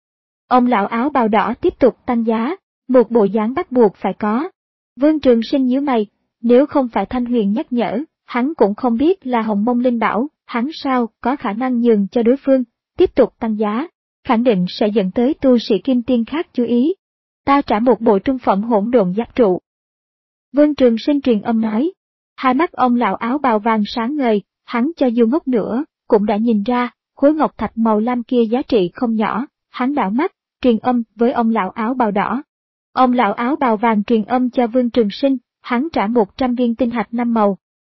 Ông lão áo bào đỏ tiếp tục tăng giá, một bộ dáng bắt buộc phải có. Vương Trường Sinh nhíu mày, nếu không phải Thanh Huyền nhắc nhở, hắn cũng không biết là Hồng Mông Linh Bảo, hắn sao có khả năng nhường cho đối phương, tiếp tục tăng giá, khẳng định sẽ dẫn tới tu sĩ kim tiên khác chú ý. Ta trả một bộ trung phẩm hỗn độn giáp trụ. Vương Trường Sinh truyền âm nói, hai mắt ông lão áo bào vàng sáng ngời, hắn cho dù ngốc nữa, cũng đã nhìn ra, khối ngọc thạch màu lam kia giá trị không nhỏ, hắn đảo mắt, truyền âm với ông lão áo bào đỏ. Ông lão áo bào vàng truyền âm cho Vương Trường Sinh, hắn trả một trăm viên tinh hạch năm màu.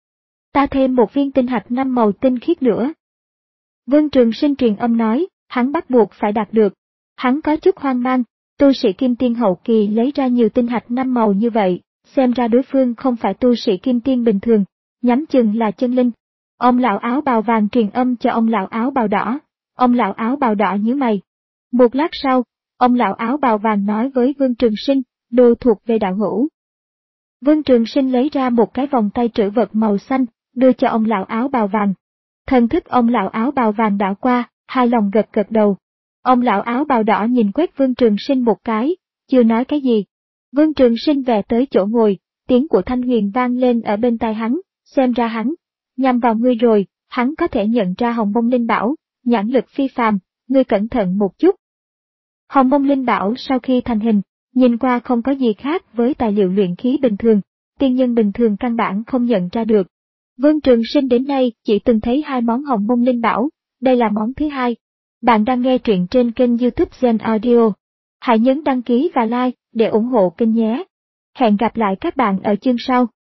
Ta thêm một viên tinh hạch năm màu tinh khiết nữa. Vương Trường Sinh truyền âm nói, hắn bắt buộc phải đạt được. Hắn có chút hoang mang, tu sĩ kim tiên hậu kỳ lấy ra nhiều tinh hạch năm màu như vậy, xem ra đối phương không phải tu sĩ kim tiên bình thường, nhắm chừng là chân linh. Ông lão áo bào vàng truyền âm cho ông lão áo bào đỏ, ông lão áo bào đỏ nhíu mày. Một lát sau, Ông lão áo bào vàng nói với Vương Trường Sinh, đồ thuộc về đạo hữu. Vương Trường Sinh lấy ra một cái vòng tay trữ vật màu xanh, đưa cho ông lão áo bào vàng. Thần thức ông lão áo bào vàng đảo qua, hài lòng gật gật đầu. Ông lão áo bào đỏ nhìn quét Vương Trường Sinh một cái, chưa nói cái gì. Vương Trường Sinh về tới chỗ ngồi, tiếng của Thanh Huyền vang lên ở bên tai hắn, xem ra hắn nhằm vào ngươi rồi, hắn có thể nhận ra Hồng Mông Linh Bảo, nhãn lực phi phàm, ngươi cẩn thận một chút. Hồng Mông Linh Bảo sau khi thành hình, nhìn qua không có gì khác với tài liệu luyện khí bình thường, tiên nhân bình thường căn bản không nhận ra được. Vương Trường Sinh đến nay chỉ từng thấy hai món Hồng Mông Linh Bảo, đây là món thứ hai. Bạn đang nghe truyện trên kênh YouTube Gen Audio. Hãy nhấn đăng ký và like để ủng hộ kênh nhé. Hẹn gặp lại các bạn ở chương sau.